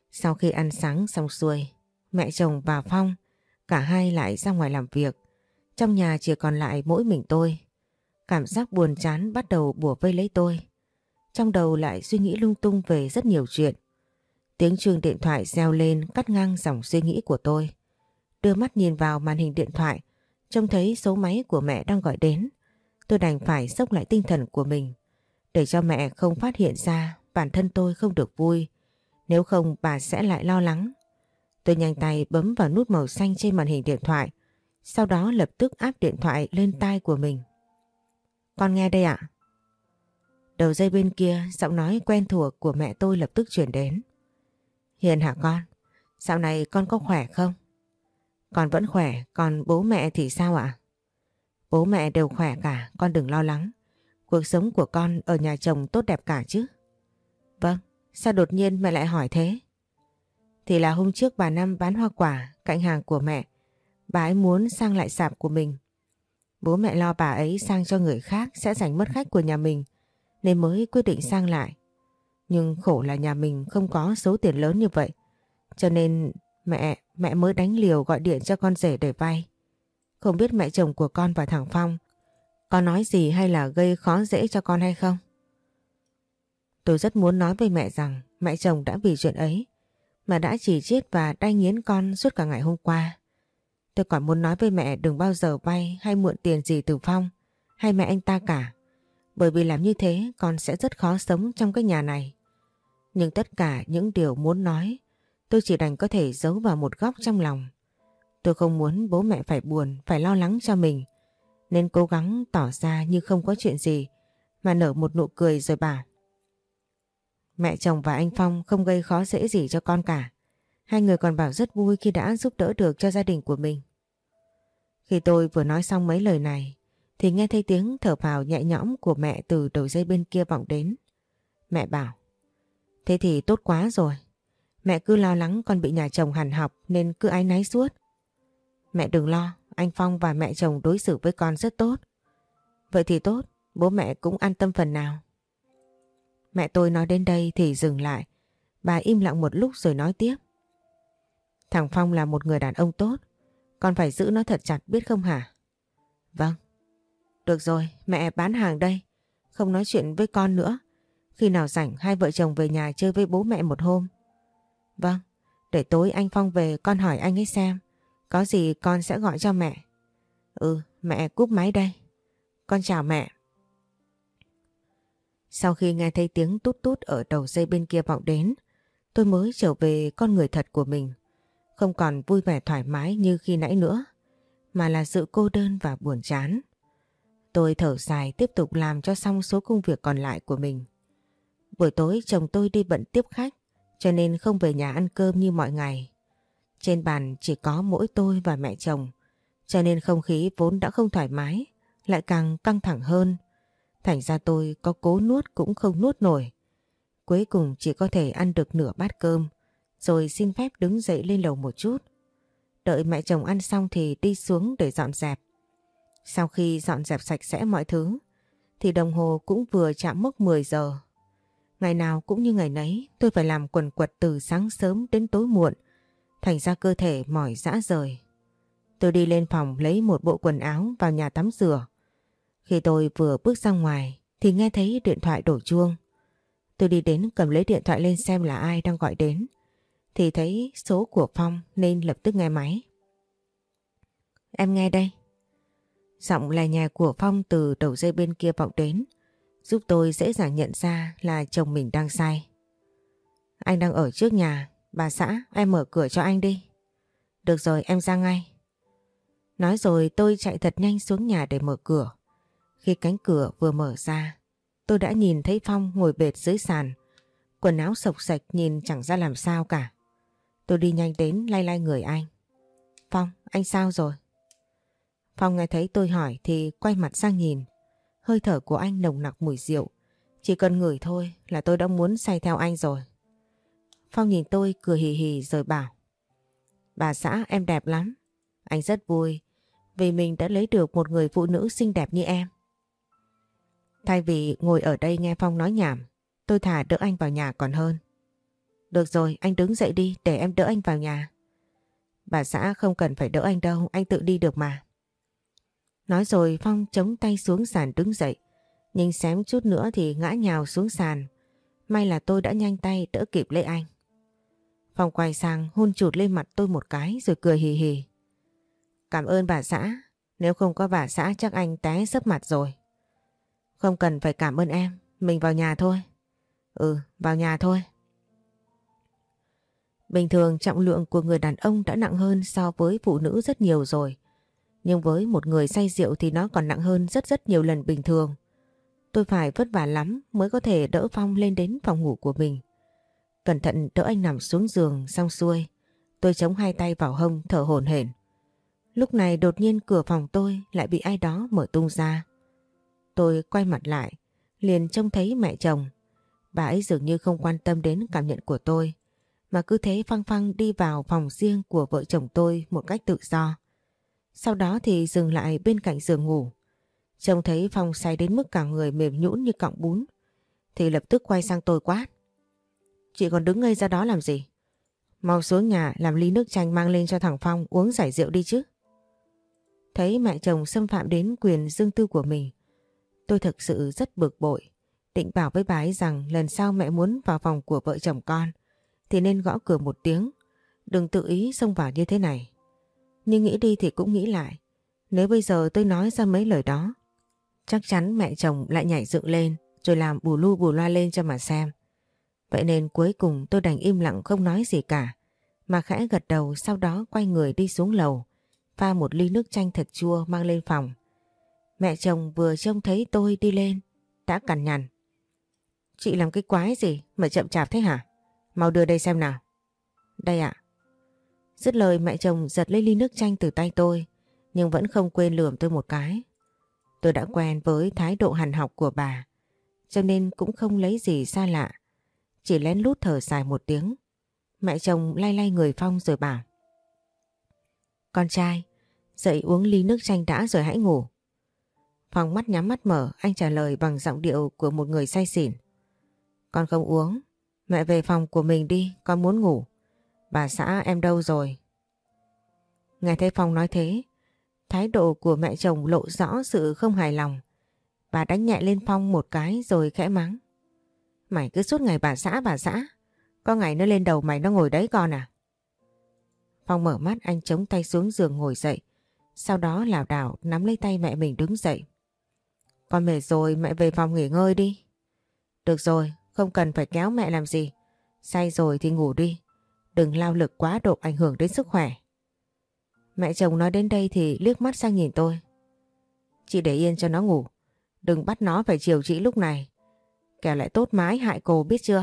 Sau khi ăn sáng xong xuôi, mẹ chồng và Phong cả hai lại ra ngoài làm việc. Trong nhà chỉ còn lại mỗi mình tôi. Cảm giác buồn chán bắt đầu bủa vây lấy tôi. Trong đầu lại suy nghĩ lung tung về rất nhiều chuyện. Tiếng chuông điện thoại reo lên cắt ngang dòng suy nghĩ của tôi. Đưa mắt nhìn vào màn hình điện thoại, trông thấy số máy của mẹ đang gọi đến. Tôi đành phải xốc lại tinh thần của mình, để cho mẹ không phát hiện ra bản thân tôi không được vui. Nếu không bà sẽ lại lo lắng. Tôi nhanh tay bấm vào nút màu xanh trên màn hình điện thoại. Sau đó lập tức áp điện thoại lên tai của mình. Con nghe đây ạ. Đầu dây bên kia giọng nói quen thuộc của mẹ tôi lập tức chuyển đến. Hiền hả con? Dạo này con có khỏe không? Con vẫn khỏe, còn bố mẹ thì sao ạ? Bố mẹ đều khỏe cả, con đừng lo lắng. Cuộc sống của con ở nhà chồng tốt đẹp cả chứ? Vâng, sao đột nhiên mẹ lại hỏi thế? Thì là hôm trước bà Năm bán hoa quả cạnh hàng của mẹ. Bà ấy muốn sang lại sạp của mình. Bố mẹ lo bà ấy sang cho người khác sẽ giành mất khách của nhà mình, nên mới quyết định sang lại. Nhưng khổ là nhà mình không có số tiền lớn như vậy. Cho nên mẹ mẹ mới đánh liều gọi điện cho con rể để vay. Không biết mẹ chồng của con và thằng Phong có nói gì hay là gây khó dễ cho con hay không? Tôi rất muốn nói với mẹ rằng mẹ chồng đã vì chuyện ấy mà đã chỉ trích và đay nghiến con suốt cả ngày hôm qua. Tôi còn muốn nói với mẹ đừng bao giờ vay hay mượn tiền gì từ Phong hay mẹ anh ta cả. Bởi vì làm như thế con sẽ rất khó sống trong cái nhà này. Nhưng tất cả những điều muốn nói tôi chỉ đành có thể giấu vào một góc trong lòng. Tôi không muốn bố mẹ phải buồn, phải lo lắng cho mình, nên cố gắng tỏ ra như không có chuyện gì mà nở một nụ cười rồi bảo. Mẹ chồng và anh Phong không gây khó dễ gì cho con cả. Hai người còn bảo rất vui khi đã giúp đỡ được cho gia đình của mình. Khi tôi vừa nói xong mấy lời này thì nghe thấy tiếng thở phào nhẹ nhõm của mẹ từ đầu dây bên kia vọng đến. Mẹ bảo, thế thì tốt quá rồi. Mẹ cứ lo lắng con bị nhà chồng hằn học nên cứ áy náy suốt. Mẹ đừng lo, anh Phong và mẹ chồng đối xử với con rất tốt. Vậy thì tốt, bố mẹ cũng an tâm phần nào. Mẹ tôi nói đến đây thì dừng lại. Bà im lặng một lúc rồi nói tiếp. Thằng Phong là một người đàn ông tốt. Con phải giữ nó thật chặt biết không hả? Vâng. Được rồi, mẹ bán hàng đây. Không nói chuyện với con nữa. Khi nào rảnh hai vợ chồng về nhà chơi với bố mẹ một hôm. Vâng, để tối anh Phong về con hỏi anh ấy xem. Có gì con sẽ gọi cho mẹ. Ừ, mẹ cúp máy đây. Con chào mẹ. Sau khi nghe thấy tiếng tút tút ở đầu dây bên kia vọng đến, tôi mới trở về con người thật của mình. Không còn vui vẻ thoải mái như khi nãy nữa, mà là sự cô đơn và buồn chán. Tôi thở dài tiếp tục làm cho xong số công việc còn lại của mình. Buổi tối chồng tôi đi bận tiếp khách, cho nên không về nhà ăn cơm như mọi ngày. Trên bàn chỉ có mỗi tôi và mẹ chồng, cho nên không khí vốn đã không thoải mái, lại càng căng thẳng hơn. Thành ra tôi có cố nuốt cũng không nuốt nổi. Cuối cùng chỉ có thể ăn được nửa bát cơm, rồi xin phép đứng dậy lên lầu một chút. Đợi mẹ chồng ăn xong thì đi xuống để dọn dẹp. Sau khi dọn dẹp sạch sẽ mọi thứ, thì đồng hồ cũng vừa chạm mốc mười giờ. Ngày nào cũng như ngày nấy, tôi phải làm quần quật từ sáng sớm đến tối muộn. Thành ra cơ thể mỏi rã rời. Tôi đi lên phòng lấy một bộ quần áo vào nhà tắm rửa. Khi tôi vừa bước ra ngoài thì nghe thấy điện thoại đổ chuông. Tôi đi đến cầm lấy điện thoại lên xem là ai đang gọi đến. Thì thấy số của Phong nên lập tức nghe máy. Em nghe đây. Giọng là nhà của Phong từ đầu dây bên kia vọng đến, giúp tôi dễ dàng nhận ra là chồng mình đang say. Anh đang ở trước nhà, bà xã em mở cửa cho anh đi. Được rồi em ra ngay. Nói rồi tôi chạy thật nhanh xuống nhà để mở cửa. Khi cánh cửa vừa mở ra, tôi đã nhìn thấy Phong ngồi bệt dưới sàn, quần áo xộc xệch nhìn chẳng ra làm sao cả. Tôi đi nhanh đến lay lay người anh. Phong, anh sao rồi? Phong nghe thấy tôi hỏi thì quay mặt sang nhìn. Hơi thở của anh nồng nặc mùi rượu. Chỉ cần ngửi thôi là tôi đã muốn say theo anh rồi. Phong nhìn tôi cười hì hì rồi bảo. Bà xã em đẹp lắm. Anh rất vui vì mình đã lấy được một người phụ nữ xinh đẹp như em. Thay vì ngồi ở đây nghe Phong nói nhảm, tôi thà đỡ anh vào nhà còn hơn. Được rồi, anh đứng dậy đi để em đỡ anh vào nhà. Bà xã không cần phải đỡ anh đâu, anh tự đi được mà. Nói rồi Phong chống tay xuống sàn đứng dậy, nhưng xém chút nữa thì ngã nhào xuống sàn. May là tôi đã nhanh tay đỡ kịp lấy anh. Phong quay sang hôn chụt lên mặt tôi một cái rồi cười hì hì. Cảm ơn bà xã, nếu không có bà xã chắc anh té sấp mặt rồi. Không cần phải cảm ơn em, mình vào nhà thôi. Ừ, vào nhà thôi. Bình thường trọng lượng của người đàn ông đã nặng hơn so với phụ nữ rất nhiều rồi. Nhưng với một người say rượu thì nó còn nặng hơn rất rất nhiều lần bình thường. Tôi phải vất vả lắm mới có thể đỡ Phong lên đến phòng ngủ của mình. Cẩn thận đỡ anh nằm xuống giường xong xuôi. Tôi chống hai tay vào hông thở hổn hển. Lúc này đột nhiên cửa phòng tôi lại bị ai đó mở tung ra. Tôi quay mặt lại, liền trông thấy mẹ chồng. Bà ấy dường như không quan tâm đến cảm nhận của tôi, mà cứ thế phăng phăng đi vào phòng riêng của vợ chồng tôi một cách tự do. Sau đó thì dừng lại bên cạnh giường ngủ. Trông thấy Phong say đến mức cả người mềm nhũn như cọng bún, thì lập tức quay sang tôi quát. Chị còn đứng ngây ra đó làm gì? Mau xuống nhà làm ly nước chanh mang lên cho thằng Phong uống giải rượu đi chứ. Thấy mẹ chồng xâm phạm đến quyền riêng tư của mình, tôi thực sự rất bực bội. Định bảo với bà ấy rằng lần sau mẹ muốn vào phòng của vợ chồng con thì nên gõ cửa một tiếng, đừng tự ý xông vào như thế này. Nhưng nghĩ đi thì cũng nghĩ lại, nếu bây giờ tôi nói ra mấy lời đó, chắc chắn mẹ chồng lại nhảy dựng lên rồi làm bù lu bù loa lên cho mà xem. Vậy nên cuối cùng tôi đành im lặng không nói gì cả, mà khẽ gật đầu, sau đó quay người đi xuống lầu, pha một ly nước chanh thật chua mang lên phòng. Mẹ chồng vừa trông thấy tôi đi lên đã cằn nhằn. Chị làm cái quái gì mà chậm chạp thế hả? Mau đưa đây xem nào. Đây ạ. Dứt lời mẹ chồng giật lấy ly nước chanh từ tay tôi, nhưng vẫn không quên lườm tôi một cái. Tôi đã quen với thái độ hằn học của bà, cho nên cũng không lấy gì xa lạ, chỉ lén lút thở dài một tiếng. Mẹ chồng lay lay người Phong rồi bảo. Con trai, dậy uống ly nước chanh đã rồi hãy ngủ. Phong mắt nhắm mắt mở, anh trả lời bằng giọng điệu của một người say xỉn. Con không uống, mẹ về phòng của mình đi, con muốn ngủ. Bà xã em đâu rồi? Nghe thấy Phong nói thế, thái độ của mẹ chồng lộ rõ sự không hài lòng. Bà đánh nhẹ lên Phong một cái rồi khẽ mắng. Mày cứ suốt ngày bà xã bà xã, có ngày nó lên đầu mày nó ngồi đấy con à? Phong mở mắt, anh chống tay xuống giường ngồi dậy, sau đó lảo đảo nắm lấy tay mẹ mình đứng dậy. Con mệt rồi, mẹ về phòng nghỉ ngơi đi. Được rồi, không cần phải kéo mẹ làm gì. Say rồi thì ngủ đi, đừng lao lực quá độ ảnh hưởng đến sức khỏe. Mẹ chồng nói đến đây thì liếc mắt sang nhìn tôi. Chị để yên cho nó ngủ, đừng bắt nó phải chiều chị lúc này, kẻo lại tốt mái hại cô biết chưa?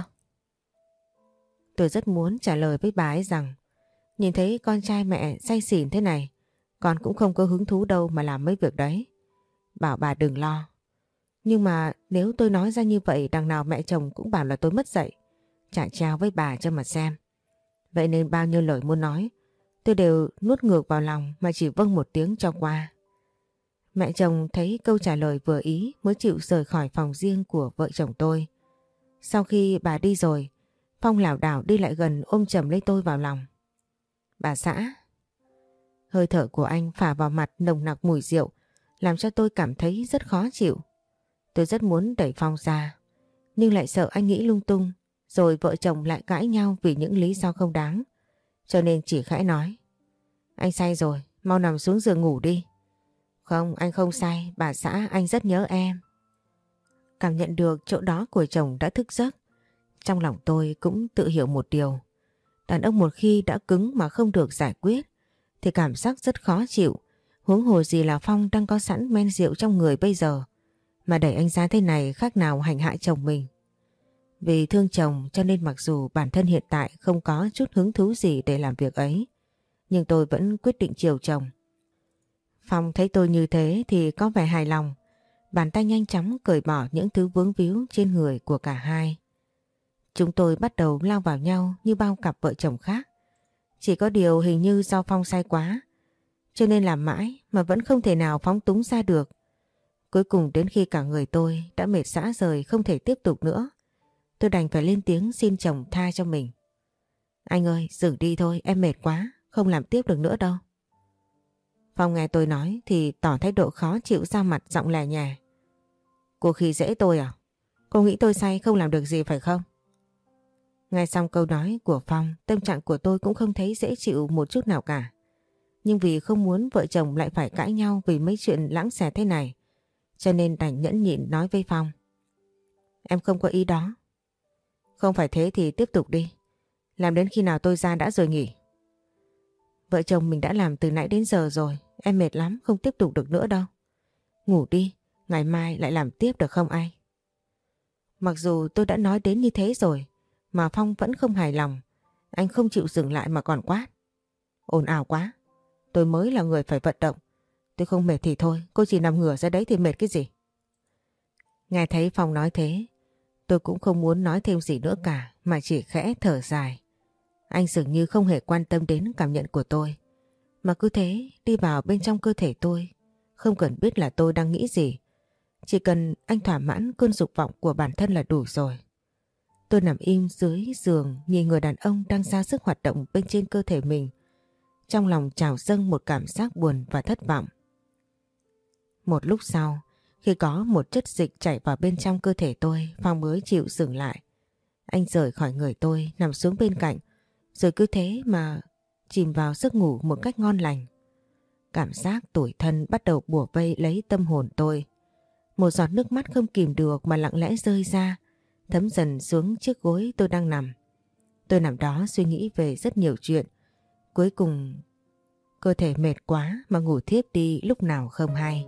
Tôi rất muốn trả lời với bà ấy rằng nhìn thấy con trai mẹ say xỉn thế này, con cũng không có hứng thú đâu mà làm mấy việc đấy. Bảo bà đừng lo. Nhưng mà nếu tôi nói ra như vậy, đằng nào mẹ chồng cũng bảo là tôi mất dạy, trả trao với bà cho mà xem. Vậy nên bao nhiêu lời muốn nói, tôi đều nuốt ngược vào lòng mà chỉ vâng một tiếng cho qua. Mẹ chồng thấy câu trả lời vừa ý mới chịu rời khỏi phòng riêng của vợ chồng tôi. Sau khi bà đi rồi, Phong lảo đảo đi lại gần ôm chầm lấy tôi vào lòng. Bà xã. Hơi thở của anh phả vào mặt nồng nặc mùi rượu, làm cho tôi cảm thấy rất khó chịu. Tôi rất muốn đẩy Phong ra, nhưng lại sợ anh nghĩ lung tung, rồi vợ chồng lại cãi nhau vì những lý do không đáng. Cho nên chỉ khẽ nói. Anh say rồi, mau nằm xuống giường ngủ đi. Không, anh không say, bà xã, anh rất nhớ em. Cảm nhận được chỗ đó của chồng đã thức giấc, trong lòng tôi cũng tự hiểu một điều. Đàn ông một khi đã cứng mà không được giải quyết thì cảm giác rất khó chịu. Huống hồ gì là Phong đang có sẵn men rượu trong người bây giờ, mà đẩy anh ra thế này khác nào hành hạ chồng mình. Vì thương chồng cho nên mặc dù bản thân hiện tại không có chút hứng thú gì để làm việc ấy, nhưng tôi vẫn quyết định chiều chồng. Phong thấy tôi như thế thì có vẻ hài lòng, bàn tay nhanh chóng cởi bỏ những thứ vướng víu trên người của cả hai. Chúng tôi bắt đầu lao vào nhau như bao cặp vợ chồng khác. Chỉ có điều hình như do Phong say quá, cho nên làm mãi mà vẫn không thể nào phóng túng ra được. Cuối cùng đến khi cả người tôi đã mệt rã rời không thể tiếp tục nữa, tôi đành phải lên tiếng xin chồng tha cho mình. Anh ơi, dừng đi thôi, em mệt quá, không làm tiếp được nữa đâu. Phong nghe tôi nói thì tỏ thái độ khó chịu ra mặt giọng lè nhè. Cô khi dễ tôi à? Cô nghĩ tôi say không làm được gì phải không? Nghe xong câu nói của Phong, tâm trạng của tôi cũng không thấy dễ chịu một chút nào cả. Nhưng vì không muốn vợ chồng lại phải cãi nhau vì mấy chuyện lãng xẹt thế này, cho nên đành nhẫn nhịn nói với Phong. Em không có ý đó. Không phải thế thì tiếp tục đi. Làm đến khi nào tôi ra đã rồi nghỉ. Vợ chồng mình đã làm từ nãy đến giờ rồi, em mệt lắm không tiếp tục được nữa đâu. Ngủ đi, ngày mai lại làm tiếp được không anh? Mặc dù tôi đã nói đến như thế rồi, mà Phong vẫn không hài lòng. Anh không chịu dừng lại mà còn quát. Ồn ào quá, tôi mới là người phải vận động. Tôi không mệt thì thôi, cô chỉ nằm ngửa ra đấy thì mệt cái gì? Nghe thấy Phong nói thế, tôi cũng không muốn nói thêm gì nữa cả mà chỉ khẽ thở dài. Anh dường như không hề quan tâm đến cảm nhận của tôi, mà cứ thế đi vào bên trong cơ thể tôi, không cần biết là tôi đang nghĩ gì. Chỉ cần anh thỏa mãn cơn dục vọng của bản thân là đủ rồi. Tôi nằm im dưới giường nhìn người đàn ông đang ra sức hoạt động bên trên cơ thể mình. Trong lòng trào dâng một cảm giác buồn và thất vọng. Một lúc sau, khi có một chất dịch chảy vào bên trong cơ thể tôi, Phong mới chịu dừng lại. Anh rời khỏi người tôi, nằm xuống bên cạnh, rồi cứ thế mà chìm vào giấc ngủ một cách ngon lành. Cảm giác tủi thân bắt đầu bủa vây lấy tâm hồn tôi. Một giọt nước mắt không kìm được mà lặng lẽ rơi ra, thấm dần xuống chiếc gối tôi đang nằm. Tôi nằm đó suy nghĩ về rất nhiều chuyện. Cuối cùng cơ thể mệt quá mà ngủ thiếp đi lúc nào không hay.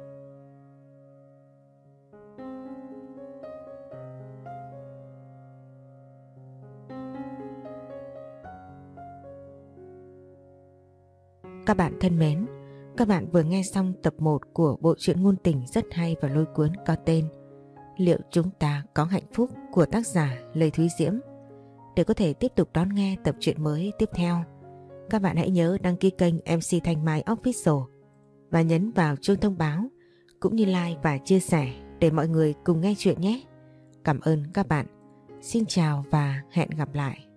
Các bạn thân mến, các bạn vừa nghe xong tập một của bộ truyện ngôn tình rất hay và lôi cuốn có tên Liệu chúng ta có hạnh phúc của tác giả Lê Thúy Diễm. Để có thể tiếp tục đón nghe tập truyện mới tiếp theo, các bạn hãy nhớ đăng ký kênh em xê Thanh Mai Official và nhấn vào chuông thông báo cũng như like và chia sẻ để mọi người cùng nghe chuyện nhé. Cảm ơn các bạn. Xin chào và hẹn gặp lại.